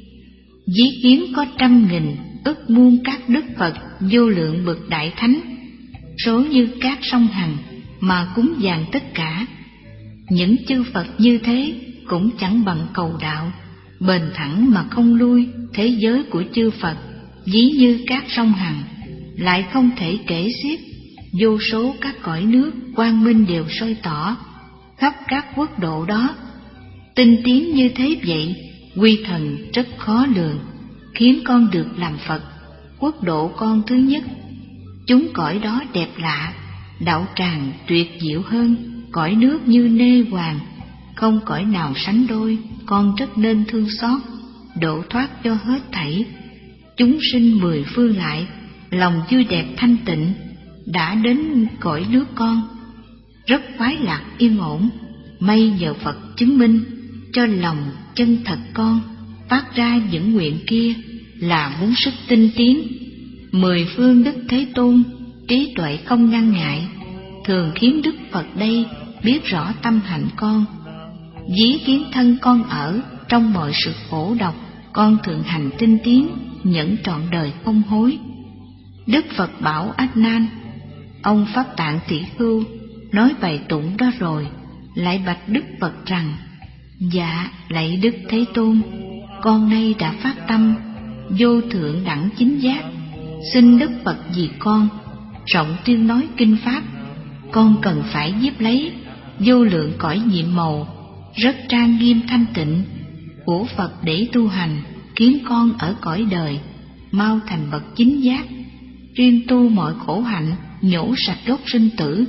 Dí kiến có trăm nghìn, ức muôn các đức Phật, vô lượng bậc đại thánh, số như các sông Hằng, mà cúng dường tất cả. Những chư Phật như thế cũng chẳng bằng cầu đạo, bền thẳng mà không lui. Thế giới của chư Phật ví như các sông Hằng, lại không thể kể xiết. Vô số các cõi nước quang minh đều soi tỏ, khắp các quốc độ đó. Tinh tiến như thế vậy, quy thần rất khó lường, khiến con được làm Phật. Quốc độ con thứ nhất, chúng cõi đó đẹp lạ, đạo tràng tuyệt diệu hơn, cõi nước như nê hoàng, không cõi nào sánh đôi. Con rất nên thương xót, độ thoát cho hết thảy chúng sinh mười phương lại, lòng vui đẹp thanh tịnh. Đã đến cõi nước con, rất khoái lạc yên ổn, may nhờ Phật chứng minh, cho lòng chân thật con phát ra những nguyện kia, là muốn sức tinh tiến. Mười phương Đức Thế Tôn, trí tuệ không ngăn ngại, thường khiến Đức Phật đây biết rõ tâm hạnh con. Dí kiến thân con ở trong mọi sự khổ độc, con thường hành tinh tiến, nhẫn trọn đời không hối. Đức Phật bảo A Nan, ông Pháp Tạng Tỷ Khưu nói bài tụng đó rồi, lại bạch Đức Phật rằng: dạ, lạy Đức Thế Tôn, con nay đã phát tâm vô thượng đẳng chính giác, xin Đức Phật vì con rộng tuyên nói kinh pháp. Con cần phải nhiếp lấy vô lượng cõi nhiệm màu, rất trang nghiêm thanh tịnh của Phật để tu hành, khiến con ở cõi đời mau thành bậc chính giác, riêng tu mọi khổ hạnh, nhổ sạch gốc sinh tử.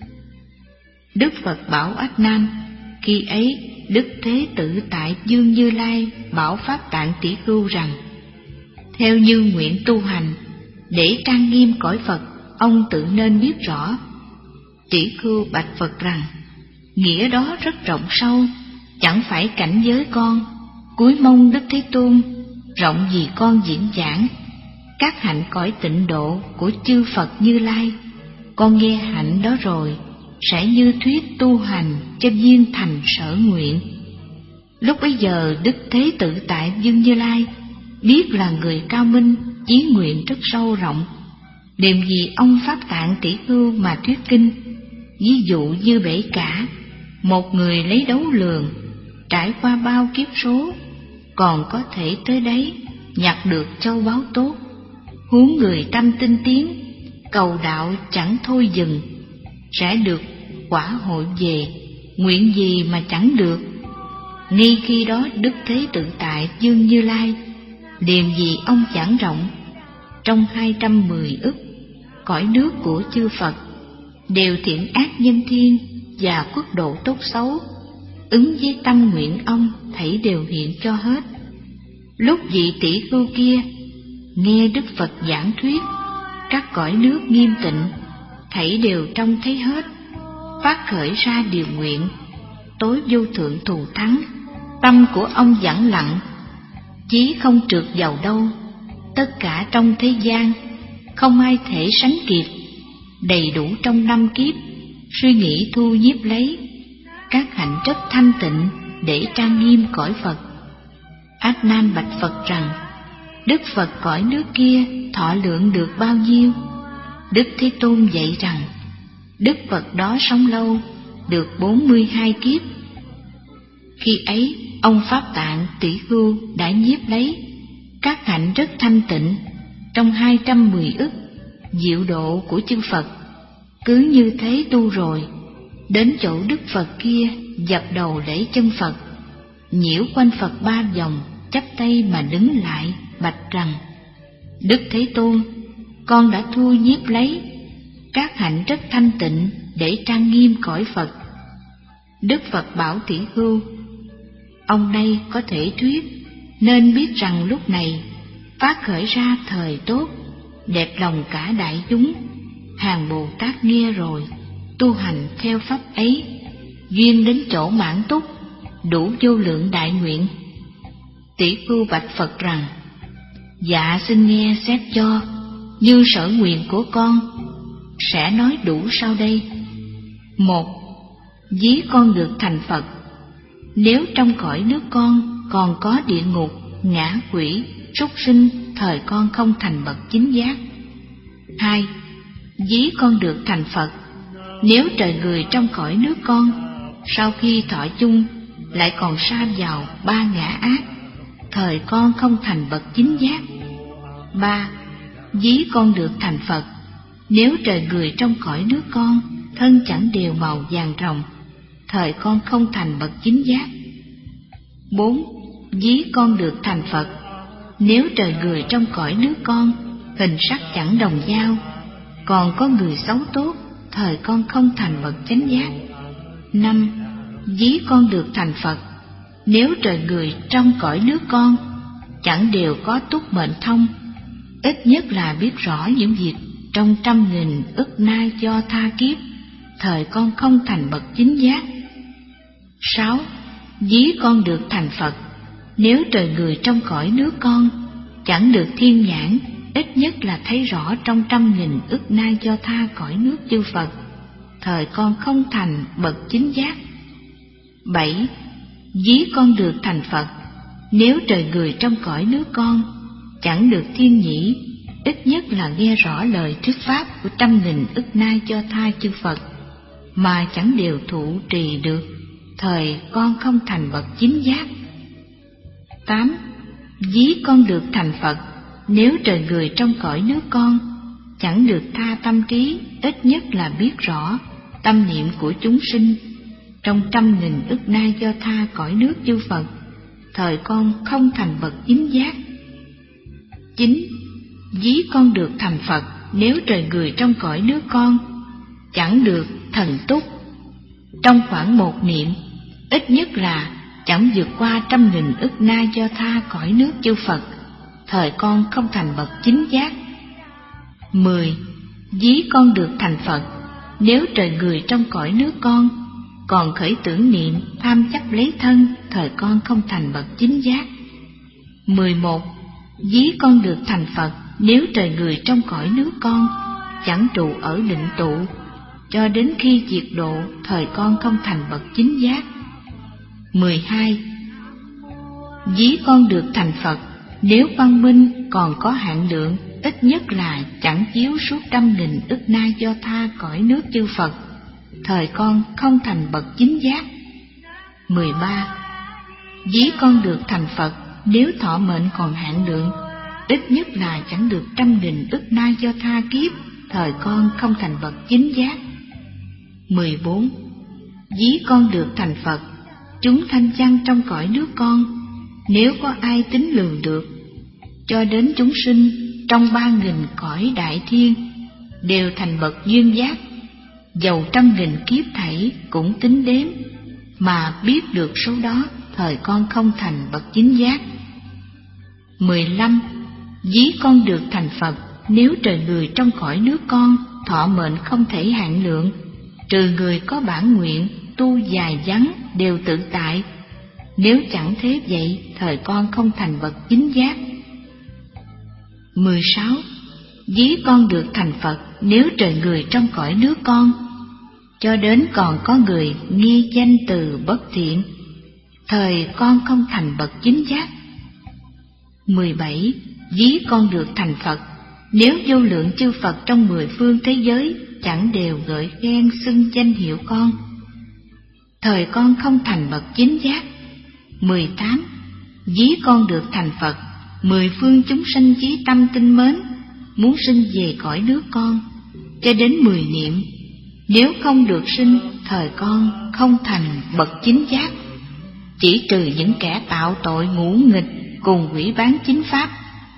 Đức Phật bảo A Nan, khi ấy Đức Thế Tự Tại Dương Như Lai bảo Pháp Tạng Tỷ Khưu rằng: theo như nguyện tu hành để trang nghiêm cõi Phật, ông tự nên biết rõ. Tỷ Khưu bạch Phật rằng: nghĩa đó rất rộng sâu, chẳng phải cảnh giới con, cúi mong Đức Thế Tôn, rộng vì con diễn giảng các hạnh cõi tịnh độ của chư Phật Như Lai. Con nghe hạnh đó rồi, sẽ như thuyết tu hành cho viên thành sở nguyện. Lúc bấy giờ Đức Thế Tự Tại Dương Như Lai biết là người cao minh, chí nguyện rất sâu rộng, niệm vì ông Pháp Tạng Tỷ Khưu mà thuyết kinh. Ví dụ như bể cả, một người lấy đấu lường, trải qua bao kiếp số, còn có thể tới đấy nhặt được châu báu tốt. Huống người tâm tinh tiến, cầu đạo chẳng thôi dừng, sẽ được quả hội về, nguyện gì mà chẳng được. Ngay khi đó Đức Thế Tự Tại Dương Như Lai điềm vì ông giảng rộng trong hai trăm mười ức cõi nước của chư Phật, đều thiện ác nhân thiên và quốc độ tốt xấu, ứng với tâm nguyện ông thảy đều hiện cho hết. Lúc vị tỷ khưu kia nghe Đức Phật giảng thuyết các cõi nước nghiêm tịnh, thảy đều trông thấy hết, phát khởi ra điều nguyện, tối vô thượng thù thắng. Tâm của ông vắng lặng, chí không trượt vào đâu. Tất cả trong thế gian không ai thể sánh kịp, đầy đủ trong năm kiếp suy nghĩ thu nhiếp lấy các hạnh rất thanh tịnh để trang nghiêm cõi Phật. Ác Nan bạch Phật rằng: Đức Phật cõi nước kia thọ lượng được bao nhiêu? Đức Thế Tôn dạy rằng: Đức Phật đó sống lâu, được bốn mươi hai kiếp. Khi ấy ông Pháp Tạng Tỷ Khưu đã nhiếp lấy các hạnh rất thanh tịnh trong hai trăm mười ức diệu độ của chư Phật. Cứ như thế tu rồi, đến chỗ Đức Phật kia dập đầu lễ chân Phật, nhiễu quanh Phật ba vòng, chắp tay mà đứng lại bạch rằng: Đức Thế Tôn, con đã thu nhiếp lấy các hạnh rất thanh tịnh để trang nghiêm cõi Phật. Đức Phật bảo Tỷ Khưu: ông đây có thể thuyết, nên biết rằng lúc này phát khởi ra thời tốt, đẹp lòng cả đại chúng. Hàng Bồ Tát nghe rồi, tu hành theo pháp ấy, duyên đến chỗ mãn túc, đủ vô lượng đại nguyện. Tỷ Khưu bạch Phật rằng: dạ xin nghe xét cho, như sở nguyện của con sẽ nói đủ sau đây. Một, ví con được thành Phật, nếu trong cõi nước con còn có địa ngục, ngã quỷ, súc sinh, thời con không thành bậc chính giác. Hai, ví con được thành Phật, nếu trời người trong cõi nước con sau khi thọ chung lại còn sa vào ba ngã ác, thời con không thành bậc chính giác. Ba, ví con được thành Phật, nếu trời người trong cõi nước con thân chẳng đều màu vàng rồng, thời con không thành bậc chính giác. Bốn, ví con được thành Phật, nếu trời người trong cõi nước con hình sắc chẳng đồng nhau, còn có người xấu tốt, thời con không thành bậc chánh giác. Năm, ví con được thành Phật, nếu trời người trong cõi nước con chẳng đều có túc mệnh thông, ít nhất là biết rõ những việc trong trăm nghìn ức nay do tha kiếp, thời con không thành bậc chính giác. Sáu, ví con được thành Phật, nếu trời người trong cõi nước con chẳng được thiên nhãn, ít nhất là thấy rõ trong trăm nghìn ức nay do tha cõi nước chư Phật, thời con không thành bậc chính giác. Bảy, ví con được thành Phật, nếu trời người trong cõi nước con chẳng được thiên nhĩ, ít nhất là nghe rõ lời thuyết pháp của trăm nghìn ức nay do tha chư Phật, mà chẳng đều thụ trì được, thời con không thành bậc chính giác. Tám, ví con được thành Phật, nếu trời người trong cõi nước con chẳng được tha tâm trí, ít nhất là biết rõ tâm niệm của chúng sinh trong trăm nghìn ức nay do tha cõi nước chư Phật, thời con không thành bậc chính giác. Chín, ví con được thành Phật, nếu trời người trong cõi nước con chẳng được thần túc, trong khoảng một niệm, ít nhất là chẳng vượt qua trăm nghìn ức nay do tha cõi nước chư Phật, thời con không thành bậc chính giác. Mười, ví con được thành Phật, nếu trời người trong cõi nước con còn khởi tưởng niệm tham chấp lấy thân, thời con không thành bậc chính giác. Mười một. Ví con được thành Phật nếu trời người trong cõi nước con chẳng trụ ở định tụ, cho đến khi diệt độ, thời con không thành bậc chính giác. Mười hai. Ví con được thành Phật nếu quang minh còn có hạn lượng, ít nhất là chẳng chiếu suốt trăm nghìn ức na do tha cõi nước chư Phật, thời con không thành bậc chính giác. Mười ba. Ví con được thành Phật nếu thọ mệnh còn hạn lượng, ít nhất là chẳng được trăm nghìn ức na do tha kiếp, thời con không thành bậc chính giác. Mười bốn. Ví con được thành Phật chúng thanh chăng trong cõi nước con, nếu có ai tính lường được, cho đến chúng sinh trong ba nghìn cõi đại thiên đều thành bậc duyên giác, dầu trăm nghìn kiếp thảy cũng tính đếm, mà biết được số đó, thời con không thành bậc chính giác. Mười lăm. Ví con được thành Phật nếu trời người trong cõi nước con thọ mệnh không thể hạn lượng, trừ người có bản nguyện tu dài vắng đều tự tại, nếu chẳng thế vậy, thời con không thành bậc chính giác. Mười sáu. Ví con được thành Phật nếu trời người trong cõi nước con cho đến còn có người nghi danh từ bất thiện, thời con không thành bậc chính giác. Mười bảy. Ví con được thành Phật nếu vô lượng chư Phật trong mười phương thế giới chẳng đều gợi khen xưng danh hiệu con, thời con không thành bậc chính giác. Mười tám. Ví con được thành Phật mười phương chúng sanh chí tâm tinh mến, muốn sinh về cõi nước con, cho đến mười niệm, nếu không được sinh, thời con không thành bậc chính giác, chỉ trừ những kẻ tạo tội ngũ nghịch cùng hủy bán chính pháp.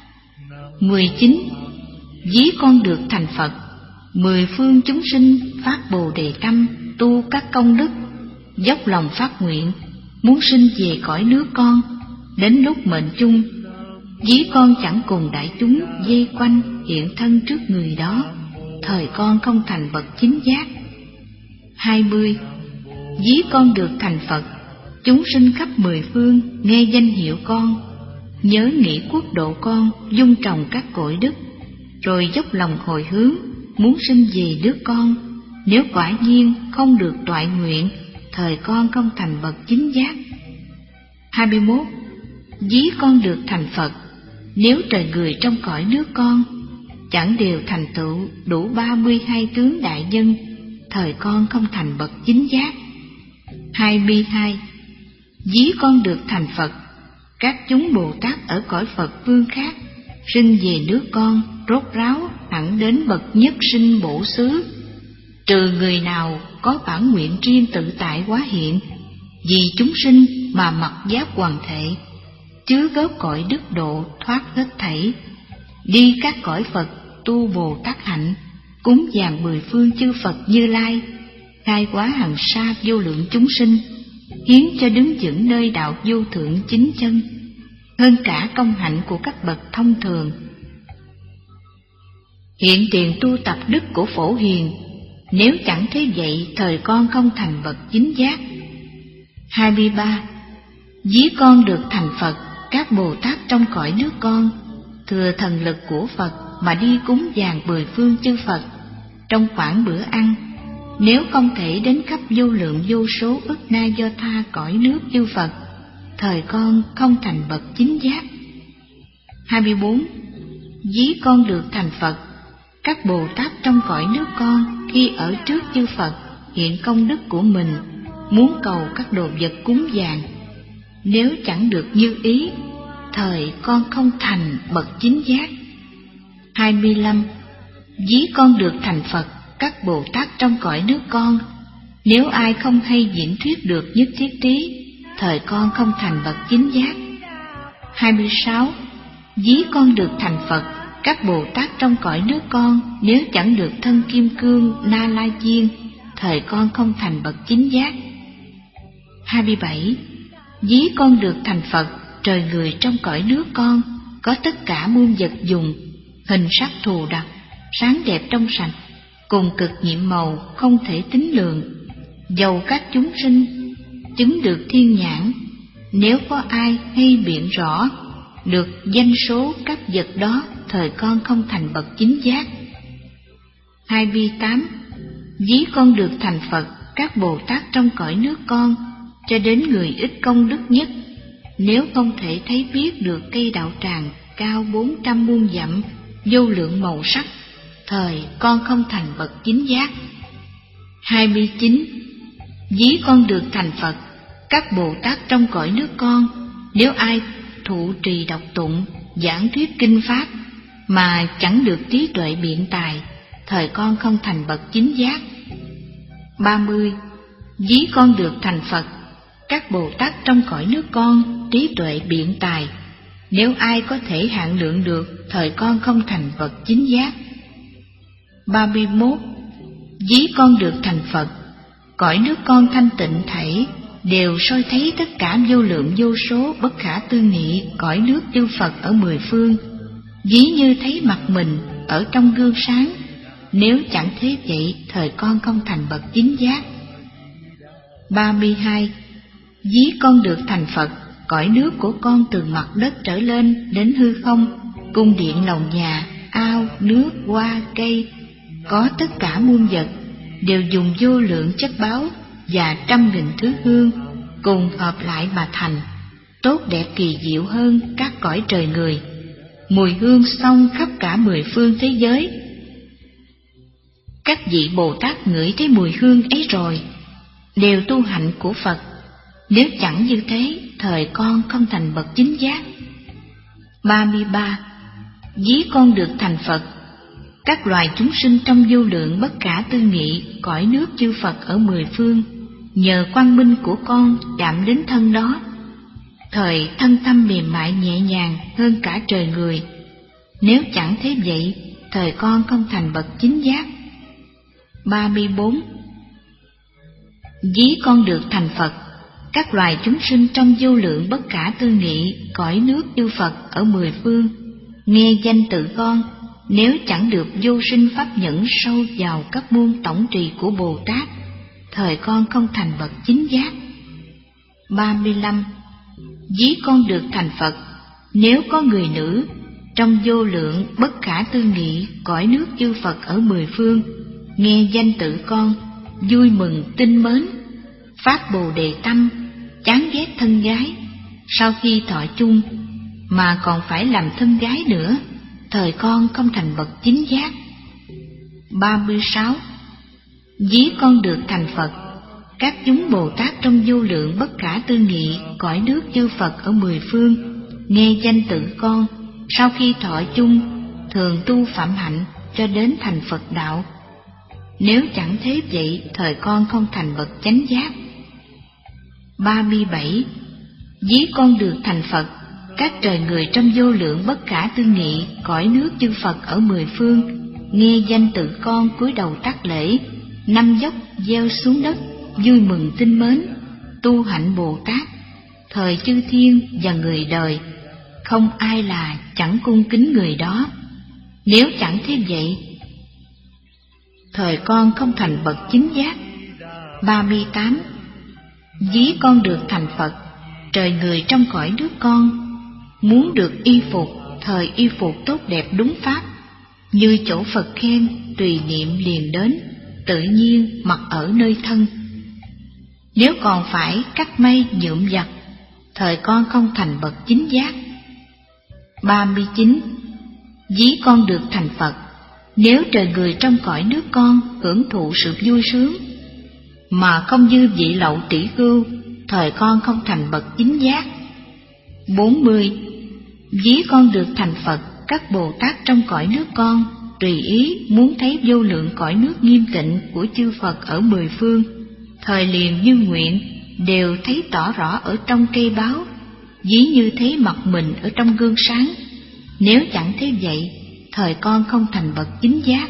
Mười chín. Ví con được thành Phật mười phương chúng sinh phát bồ đề tâm, tu các công đức, dốc lòng phát nguyện muốn sinh về cõi nước con, đến lúc mệnh chung, ví con chẳng cùng đại chúng vây quanh hiện thân trước người đó, thời con không thành bậc chính giác. Hai mươi. Ví con được thành Phật chúng sinh khắp mười phương nghe danh hiệu con, nhớ nghĩ quốc độ con, dung trồng các cội đức, rồi dốc lòng hồi hướng muốn sinh về nước con, nếu quả nhiên không được toại nguyện, thời con không thành bậc chính giác. Hai mươi mốt. Ví con được thành Phật nếu trời người trong cõi nước con chẳng đều thành tựu đủ ba mươi hai tướng đại nhân, thời con không thành bậc chính giác. Hai mươi hai. Ví con được thành Phật các chúng Bồ Tát ở cõi Phật vương khác sinh về nước con rốt ráo hẳn đến bậc nhất sinh bổ xứ, trừ người nào có bản nguyện riêng tự tại hóa hiện, vì chúng sinh mà mặc giáp hoàn thể, chứa góp cõi đức độ thoát hết thảy, đi các cõi Phật tu Bồ Tát hạnh, cúng dường mười phương chư Phật Như Lai, khai hóa hằng sa vô lượng chúng sinh, hiến cho đứng vững nơi đạo vô thượng chính chân, hơn cả công hạnh của các bậc thông thường. Hiện tiền tu tập đức của Phổ Hiền, nếu chẳng thế vậy, thời con không thành bậc chính giác. Hai mươi ba. Ví con được thành Phật các Bồ Tát trong cõi nước con, thừa thần lực của Phật mà đi cúng dường mười phương chư Phật trong khoảng bữa ăn, nếu không thể đến khắp vô lượng vô số ức na do tha cõi nước chư Phật, thời con không thành bậc chính giác. Hai mươi bốn. Ví con được thành Phật các Bồ Tát trong cõi nước con khi ở trước chư Phật hiện công đức của mình, muốn cầu các đồ vật cúng dường, nếu chẳng được như ý, thời con không thành bậc chính giác. Hai mươi lăm. Ví con được thành Phật các Bồ Tát trong cõi nước con, nếu ai không hay diễn thuyết được nhất thiết trí, thời con không thành bậc chính giác. Hai mươi sáu. Ví con được thành Phật các Bồ Tát trong cõi nước con, nếu chẳng được thân kim cương Na La Diên, thời con không thành bậc chính giác. Hai mươi bảy. Ví con được thành Phật trời người trong cõi nước con, có tất cả muôn vật dùng, hình sắc thù đặc, sáng đẹp trong sạch, cùng cực nhiệm màu không thể tính lường, Dầu các chúng sinh chứng được thiên nhãn, nếu có ai hay biện rõ được danh số các vật đó, thời con không thành bậc chính giác. Hai mươi tám. Ví con được thành Phật các Bồ Tát trong cõi nước con, cho đến người ít công đức nhất, nếu không thể thấy biết được cây đạo tràng cao bốn trăm muôn dặm, vô lượng màu sắc, thời con không thành bậc chính giác. Hai mươi chín. Ví con được thành Phật các Bồ Tát trong cõi nước con, nếu ai thụ trì đọc tụng, giảng thuyết kinh pháp mà chẳng được trí tuệ biện tài, thời con không thành bậc chính giác. Ba mươi. Ví con được thành Phật các Bồ Tát trong cõi nước con, trí tuệ biện tài, nếu ai có thể hạn lượng được, thời con không thành bậc chính giác. Ba mươi mốt. Ví con được thành Phật cõi nước con thanh tịnh thảy, đều soi thấy tất cả vô lượng vô số bất khả tư nghị cõi nước chư Phật ở mười phương, ví như thấy mặt mình ở trong gương sáng, nếu chẳng thế vậy, thời con không thành bậc chính giác. Ba mươi hai. Ví con được thành Phật cõi nước của con từ mặt đất trở lên đến hư không, cung điện lầu nhà, ao, nước, hoa, cây, có tất cả muôn vật, đều dùng vô lượng chất báu và trăm nghìn thứ hương cùng hợp lại mà thành, tốt đẹp kỳ diệu hơn các cõi trời người, mùi hương xông khắp cả mười phương thế giới. Các vị Bồ Tát ngửi thấy mùi hương ấy rồi, đều tu hạnh của Phật, nếu chẳng như thế, thời con không thành bậc chính giác. Ba mươi ba. Ví con được thành Phật các loài chúng sinh trong vô lượng bất khả tư nghị cõi nước chư Phật ở mười phương, nhờ quang minh của con chạm đến thân đó, thời thân tâm mềm mại nhẹ nhàng hơn cả trời người, nếu chẳng thế vậy, thời con không thành bậc chính giác. Ba mươi bốn. Ví con được thành Phật các loài chúng sinh trong vô lượng bất khả tư nghị cõi nước chư Phật ở mười phương, nghe danh tự con, nếu chẳng được vô sinh pháp nhẫn sâu vào các môn tổng trì của Bồ Tát, thời con không thành bậc chính giác. Ba mươi lăm. Ví con được thành Phật nếu có người nữ trong vô lượng bất khả tư nghị cõi nước chư Phật ở mười phương, nghe danh tự con, vui mừng tinh mến, phát bồ đề tâm, chán ghét thân gái, sau khi thọ chung mà còn phải làm thân gái nữa, thời con không thành bậc chính giác. Ba mươi sáu. Ví con được thành Phật các chúng Bồ Tát trong vô lượng bất khả tư nghị cõi nước chư Phật ở mười phương, nghe danh tự con, sau khi thọ chung thường tu phạm hạnh cho đến thành Phật đạo, nếu chẳng thế vậy, thời con không thành bậc chánh giác. Ba mươi bảy. Ví con được thành Phật các trời người trong vô lượng bất khả tư nghị cõi nước chư Phật ở mười phương, nghe danh tự con cúi đầu tác lễ, năm dốc gieo xuống đất, vui mừng tinh mến, tu hạnh Bồ Tát, thời chư thiên và người đời, không ai là chẳng cung kính người đó, nếu chẳng thế vậy, thời con không thành bậc chính giác. Ba mươi tám. Ví con được thành Phật trời người trong cõi nước con, muốn được y phục, thời y phục tốt đẹp đúng pháp, như chỗ Phật khen, tùy niệm liền đến, tự nhiên mặc ở nơi thân, nếu còn phải cắt may nhuộm giặt, thời con không thành bậc chính giác. Ba mươi chín. Ví con được thành Phật nếu trời người trong cõi nước con hưởng thụ sự vui sướng mà không dư vị lậu tỷ cưu, thời con không thành bậc chính giác. Bốn mươi. Ví con được thành Phật các Bồ Tát trong cõi nước con, tùy ý muốn thấy vô lượng cõi nước nghiêm tịnh của chư Phật ở mười phương, thời liền như nguyện, đều thấy tỏ rõ ở trong cây báo, ví như thấy mặt mình ở trong gương sáng, nếu chẳng thế vậy, thời con không thành bậc chính giác.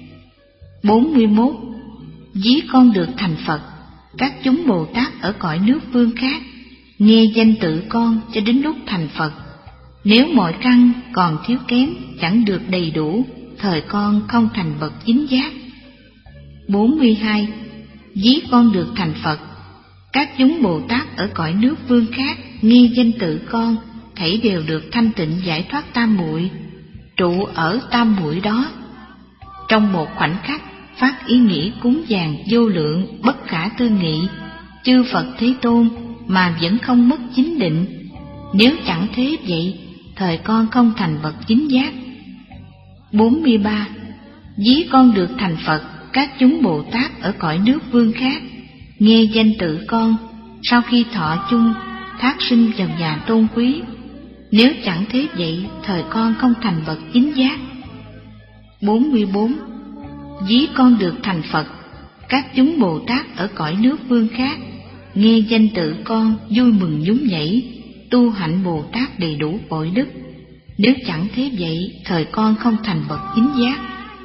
Bốn mươi mốt. Ví con được thành Phật các chúng Bồ Tát ở cõi nước phương khác, nghe danh tự con cho đến lúc thành Phật, nếu mọi căn còn thiếu kém, chẳng được đầy đủ, thời con không thành bậc chính giác. Bốn mươi hai. ví con được thành Phật. Các chúng Bồ Tát ở cõi nước phương khác nghe danh tự con, thảy đều được thanh tịnh giải thoát tam muội, trụ ở tam muội đó. Trong một khoảnh khắc phát ý nghĩ cúng dường vô lượng bất khả tư nghị chư Phật Thế Tôn mà vẫn không mất chính định. Nếu chẳng thế vậy, thời con không thành bậc chính giác. bốn mươi ba. Ví con được thành Phật, các chúng Bồ Tát ở cõi nước vương khác nghe danh tự con, sau khi thọ chung thác sinh vào nhà tôn quý. Nếu chẳng thế vậy, thời con không thành bậc chính giác. bốn mươi bốn. Ví con được thành Phật, các chúng Bồ Tát ở cõi nước vương khác nghe danh tự con vui mừng nhún nhảy, tu hạnh Bồ Tát đầy đủ bội đức. Nếu chẳng thế vậy, thời con không thành bậc chính giác.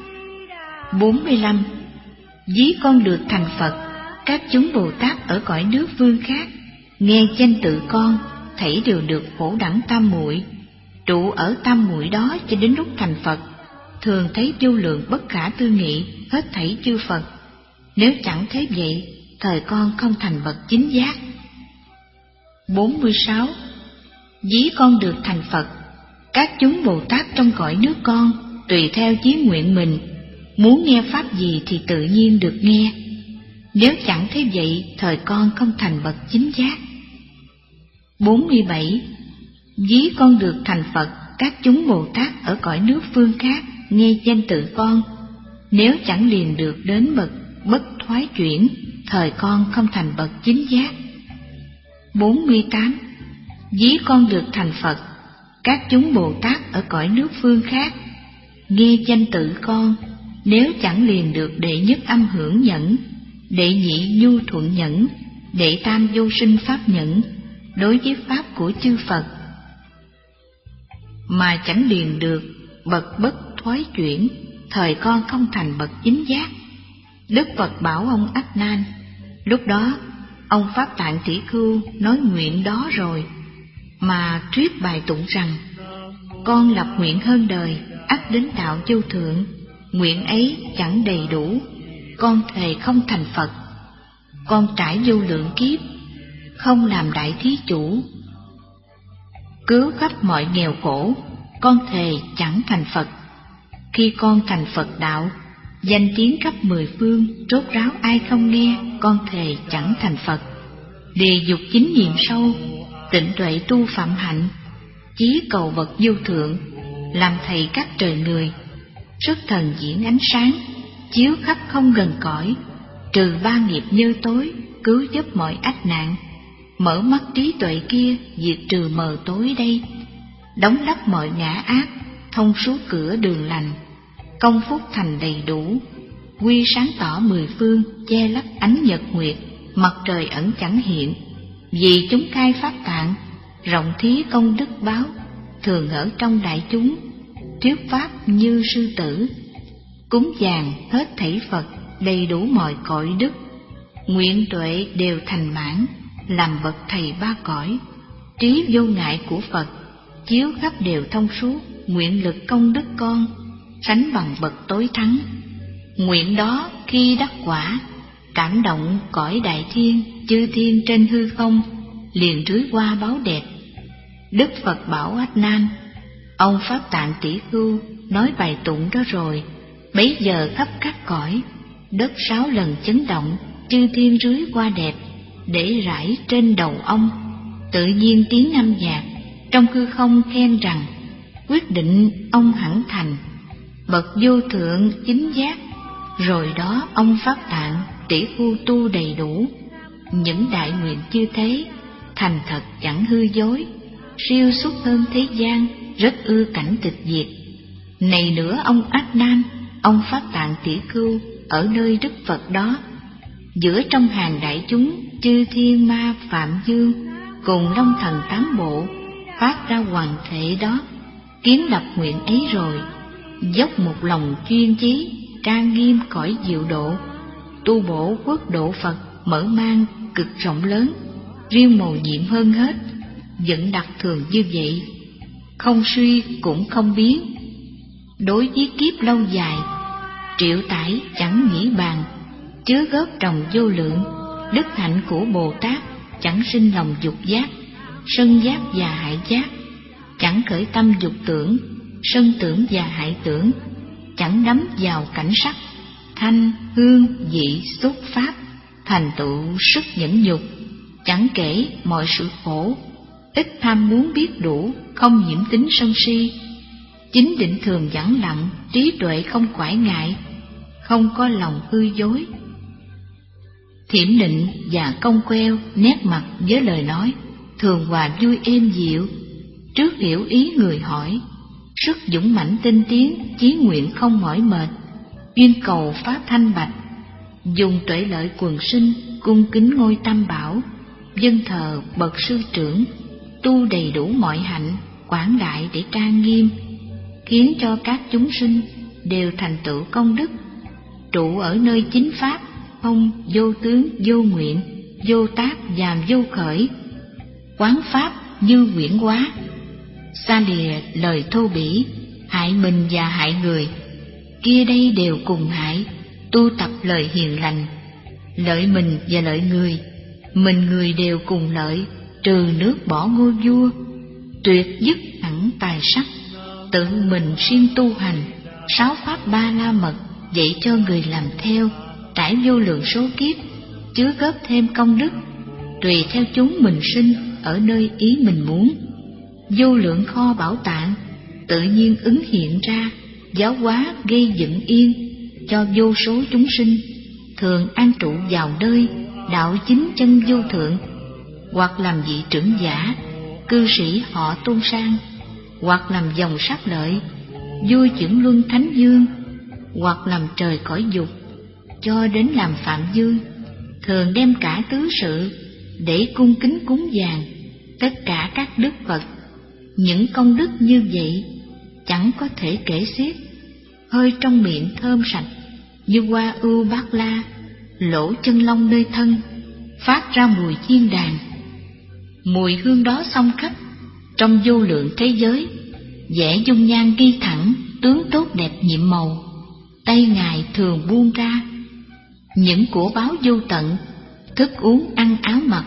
bốn mươi lăm. Ví con được thành Phật, các chúng Bồ Tát ở cõi nước vương khác nghe danh tự con, thảy đều được phổ đẳng tam muội, trụ ở tam muội đó cho đến lúc thành Phật, thường thấy vô lượng bất khả tư nghị hết thảy chư Phật. Nếu chẳng thế vậy, thời con không thành bậc chính giác. bốn mươi sáu. Ví con được thành Phật, các chúng Bồ Tát trong cõi nước con tùy theo chí nguyện mình, muốn nghe pháp gì thì tự nhiên được nghe. Nếu chẳng thế vậy, thời con không thành bậc chính giác. bốn mươi bảy. Ví con được thành Phật, các chúng Bồ Tát ở cõi nước phương khác nghe danh tự con, nếu chẳng liền được đến bậc bất thoái chuyển, thời con không thành bậc chính giác. bốn mươi tám. Ví con được thành Phật, các chúng Bồ Tát ở cõi nước phương khác nghe danh tự con, nếu chẳng liền được đệ nhất âm hưởng nhẫn, đệ nhị nhu thuận nhẫn, đệ tam vô sinh pháp nhẫn đối với pháp của chư Phật, mà chẳng liền được bậc bất thoái chuyển, thời con không thành bậc chính giác. Đức Phật bảo ông Ách Nan, lúc đó ông Pháp Tạng Tỷ Khưu nói nguyện đó rồi, mà thuyết bài tụng rằng: con lập nguyện hơn đời, ắt đến đạo vô thượng, nguyện ấy chẳng đầy đủ, con thề không thành Phật. Con trải vô lượng kiếp, không làm đại thí chủ, cứu khắp mọi nghèo khổ, con thề chẳng thành Phật. Khi con thành Phật đạo, danh tiếng khắp mười phương, rốt ráo ai không nghe, con thề chẳng thành Phật. Đề dục chính niệm sâu, tịnh tuệ tu phạm hạnh, chí cầu bậc vô thượng, làm thầy các trời người, sức thần diễn ánh sáng, chiếu khắp không gần cõi, trừ ba nghiệp như tối, cứu giúp mọi ách nạn, mở mắt trí tuệ kia, diệt trừ mờ tối đây, đóng lấp mọi ngã ác, thông suốt cửa đường lành, công phúc thành đầy đủ, quy sáng tỏ mười phương, che lấp ánh nhật nguyệt, mặt trời ẩn chẳng hiện. Vì chúng khai pháp tạng, rộng thí công đức báo, thường ở trong đại chúng, thuyết pháp như sư tử, cúng dường hết thảy Phật, đầy đủ mọi cõi đức, nguyện tuệ đều thành mãn, làm bậc thầy ba cõi, trí vô ngại của Phật, chiếu khắp đều thông suốt, nguyện lực công đức con, sánh bằng bậc tối thắng. Nguyện đó khi đắc quả, cảm động cõi đại thiên, chư thiên trên hư không, liền rưới qua báo đẹp. Đức Phật bảo Ách Nan, ông Pháp Tạng Tỷ Khưu nói bài tụng đó rồi, bấy giờ khắp các cõi, đất sáu lần chấn động, chư thiên rưới qua đẹp, để rải trên đầu ông. Tự nhiên tiếng âm nhạc trong hư không khen rằng, quyết định ông hẳn thành bậc vô thượng chính giác. Rồi đó ông Pháp Tạng Tỷ Khưu tu đầy đủ những đại nguyện như thế, thành thật chẳng hư dối, siêu xuất hơn thế gian, rất ưa cảnh tịch diệt. Này nữa ông Ách Nan, ông Pháp Tạng Tỷ Khưu ở nơi Đức Phật đó, giữa trong hàng đại chúng, chư thiên ma phạm dương cùng long thần tám bộ phát ra hoàng thể đó, kiến lập nguyện ấy rồi, dốc một lòng chuyên chí, trang nghiêm cõi diệu độ, tu bổ quốc độ Phật mở mang cực rộng lớn, riêng mầu nhiệm hơn hết, vẫn đặc thường như vậy, không suy cũng không biến. Đối với kiếp lâu dài, triệu tải chẳng nghĩ bàn, chứa góp trồng vô lượng. Đức hạnh của Bồ Tát chẳng sinh lòng dục giác, sân giác và hại giác, chẳng khởi tâm dục tưởng, sân tưởng và hại tưởng, chẳng đắm vào cảnh sắc, thanh, hương, vị, xúc, pháp, thành tựu sức nhẫn nhục, chẳng kể mọi sự khổ, ít tham muốn biết đủ, không nhiễm tính sân si, chính định thường vắng lặng, trí tuệ không quải ngại, không có lòng hư dối. Thiểm định và cong queo nét mặt với lời nói, thường hòa vui êm dịu, trước hiểu ý người hỏi, sức dũng mãnh tinh tiến, chí nguyện không mỏi mệt, duyên cầu pháp thanh bạch, dùng tuệ lợi quần sinh, cung kính ngôi tam bảo, dân thờ bậc sư trưởng, tu đầy đủ mọi hạnh, quảng đại để trang nghiêm, khiến cho các chúng sinh đều thành tựu công đức, trụ ở nơi chính pháp, không vô tướng, vô nguyện, vô tác và vô khởi, quán pháp như quyển hóa, xa lìa lời thô bỉ, hại mình và hại người, kia đây đều cùng hại, tu tập lời hiền lành, lợi mình và lợi người, mình người đều cùng lợi, trừ nước bỏ ngôi vua, tuyệt dứt hẳn tài sắc, tự mình siêng tu hành, sáu pháp ba la mật dạy cho người làm theo, trải vô lượng số kiếp, chứa góp thêm công đức, tùy theo chúng mình sinh ở nơi ý mình muốn. Vô lượng kho bảo tàng tự nhiên ứng hiện ra, giáo hóa gây dựng yên cho vô số chúng sinh, thường an trụ vào nơi đạo chính chân vô thượng, hoặc làm vị trưởng giả, cư sĩ họ tôn sang, hoặc làm dòng sát lợi, vua chưởng luân thánh dương, hoặc làm trời cõi dục, cho đến làm phạm dương, thường đem cả tứ sự để cung kính cúng dường tất cả các đức Phật. Những công đức như vậy chẳng có thể kể xiết, hơi trong miệng thơm sạch như hoa ưu bát la, lỗ chân lông nơi thân, phát ra mùi chiên đàn. Mùi hương đó xông khắp trong vô lượng thế giới, vẻ dung nhan ghi thẳng, tướng tốt đẹp nhiệm màu, tay ngài thường buông ra những của báo vô tận, thức uống ăn áo mặc,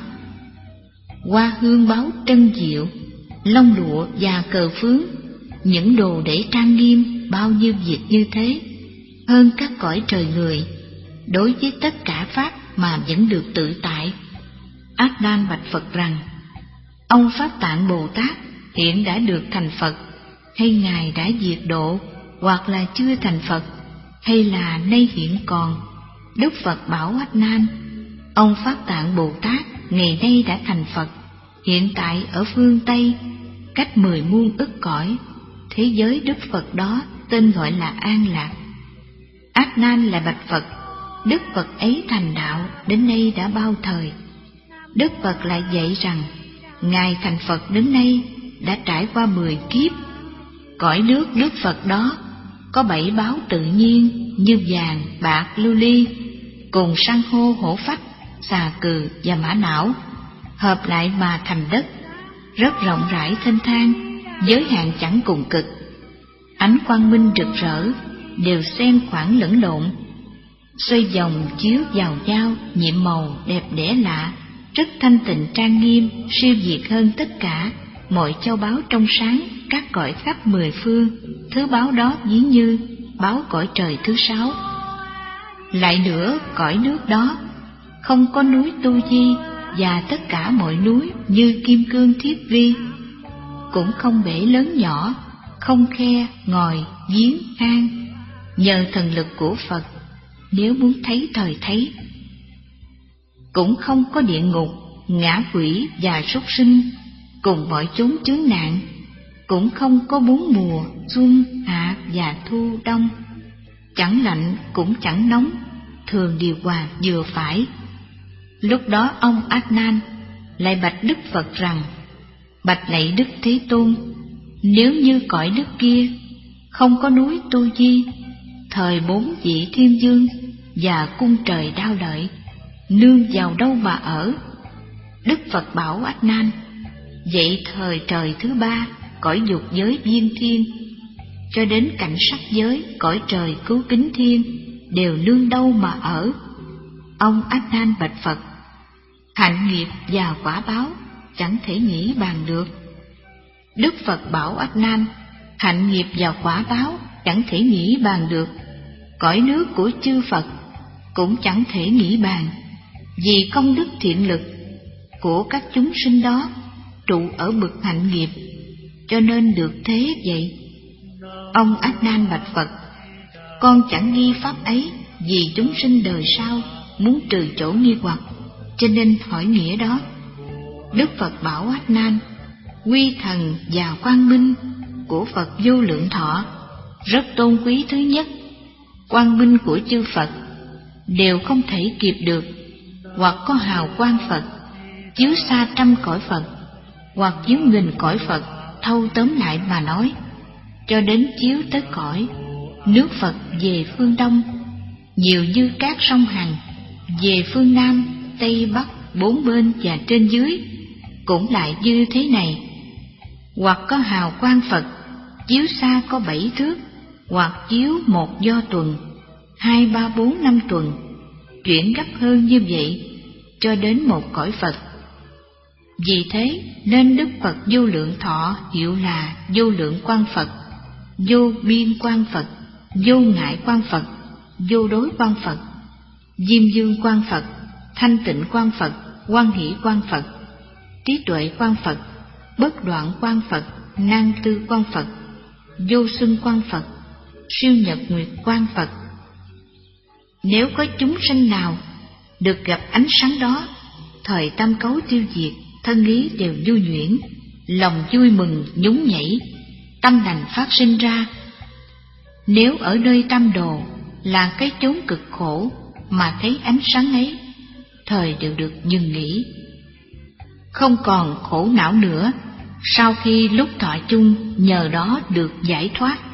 hoa hương báo trân diệu, lông lụa và cờ phướng, những đồ để trang nghiêm bao nhiêu việc như thế, hơn các cõi trời người, đối với tất cả pháp mà vẫn được tự tại. Ác Đan bạch Phật rằng: ông Pháp Tạng Bồ Tát hiện đã được thành Phật, hay ngài đã diệt độ, hoặc là chưa thành Phật, hay là nay hiện còn? Đức Phật bảo Ác Nan: ông Pháp Tạng Bồ Tát ngày nay đã thành Phật, hiện tại ở phương Tây, cách mười muôn ức cõi. Thế giới Đức Phật đó tên gọi là An Lạc. Ác Nan là bạch Phật: Đức Phật ấy thành đạo đến nay đã bao thời. Đức Phật lại dạy rằng ngài thành Phật đến nay đã trải qua mười kiếp. Cõi nước Đức Phật đó có bảy báo tự nhiên như vàng, bạc, lưu ly, cùng san hô, hổ phách, xà cừ và mã não, hợp lại mà thành đất, rất rộng rãi thênh thang, giới hạn chẳng cùng cực. Ánh quang minh rực rỡ, đều xen khoảng lẫn lộn, xoay vòng chiếu vào nhau, nhiệm màu đẹp đẽ lạ, rất thanh tịnh trang nghiêm, siêu việt hơn tất cả mọi châu báu trong sáng các cõi khắp mười phương. Thứ báo đó ví như báo cõi trời thứ sáu. Lại nữa, cõi nước đó không có núi Tu Di, và tất cả mọi núi như kim cương thiết vi, cũng không bể lớn nhỏ, không khe, ngòi, giếng, hang. Nhờ thần lực của Phật, nếu muốn thấy thời thấy. Cũng không có địa ngục, ngã quỷ và súc sinh, cùng mọi chốn chướng nạn. Cũng không có bốn mùa, xuân, hạ và thu, đông. Chẳng lạnh cũng chẳng nóng, thường điều hòa vừa phải. Lúc đó ông Ác Nan lại bạch Đức Phật rằng: bạch lạy Đức Thế Tôn, nếu như cõi đất kia không có núi Tu Di, thời bốn vị thiên dương và cung trời đao lợi, nương vào đâu mà ở? Đức Phật bảo Ác Nan: vậy thời trời thứ ba, cõi dục giới viên thiên, cho đến cảnh sắc giới, cõi trời cứu kính thiên, đều nương đâu mà ở? Ông A Nan bạch Phật: hạnh nghiệp và quả báo chẳng thể nghĩ bàn được. Đức Phật bảo A Nan: hạnh nghiệp và quả báo chẳng thể nghĩ bàn được. Cõi nước của chư Phật cũng chẳng thể nghĩ bàn, vì công đức thiện lực của các chúng sinh đó trụ ở bậc hạnh nghiệp, cho nên được thế vậy. Ông A Nan bạch Phật: con chẳng nghi pháp ấy, vì chúng sinh đời sau muốn trừ chỗ nghi hoặc, cho nên hỏi nghĩa đó. Đức Phật bảo A Nan: quy thần và quang minh của Phật vô lượng thọ rất tôn quý. Thứ nhất, quang minh của chư Phật đều không thể kịp được, hoặc có hào quang Phật chiếu xa trăm cõi Phật, hoặc chiếu nghìn cõi Phật. Thâu tóm lại mà nói, cho đến chiếu tới cõi nước Phật về phương Đông, nhiều như các sông Hằng, về phương Nam, Tây, Bắc, bốn bên và trên dưới cũng lại như thế này. Hoặc có hào quang Phật chiếu xa có bảy thước, hoặc chiếu một do tuần, hai ba bốn năm tuần, chuyển gấp hơn như vậy cho đến một cõi Phật. Vì thế nên Đức Phật vô lượng thọ hiệu là vô lượng quang Phật, vô biên quang Phật, vô ngại quang Phật, vô đối quang Phật, diêm dương quang Phật, thanh tịnh quang Phật, hoan hỷ quang Phật, trí tuệ quang Phật, bất đoạn quang Phật, nan tư quang Phật, vô xuân quang Phật, siêu nhật nguyệt quang Phật. Nếu có chúng sinh nào được gặp ánh sáng đó, thời tam cấu tiêu diệt, thân ý đều vui nhuyễn, lòng vui mừng nhún nhảy, tâm lành phát sinh ra. Nếu ở nơi tam đồ là cái chốn cực khổ mà thấy ánh sáng ấy, thời đều được dừng nghỉ, không còn khổ não nữa. Sau khi lúc thọ chung, nhờ đó được giải thoát.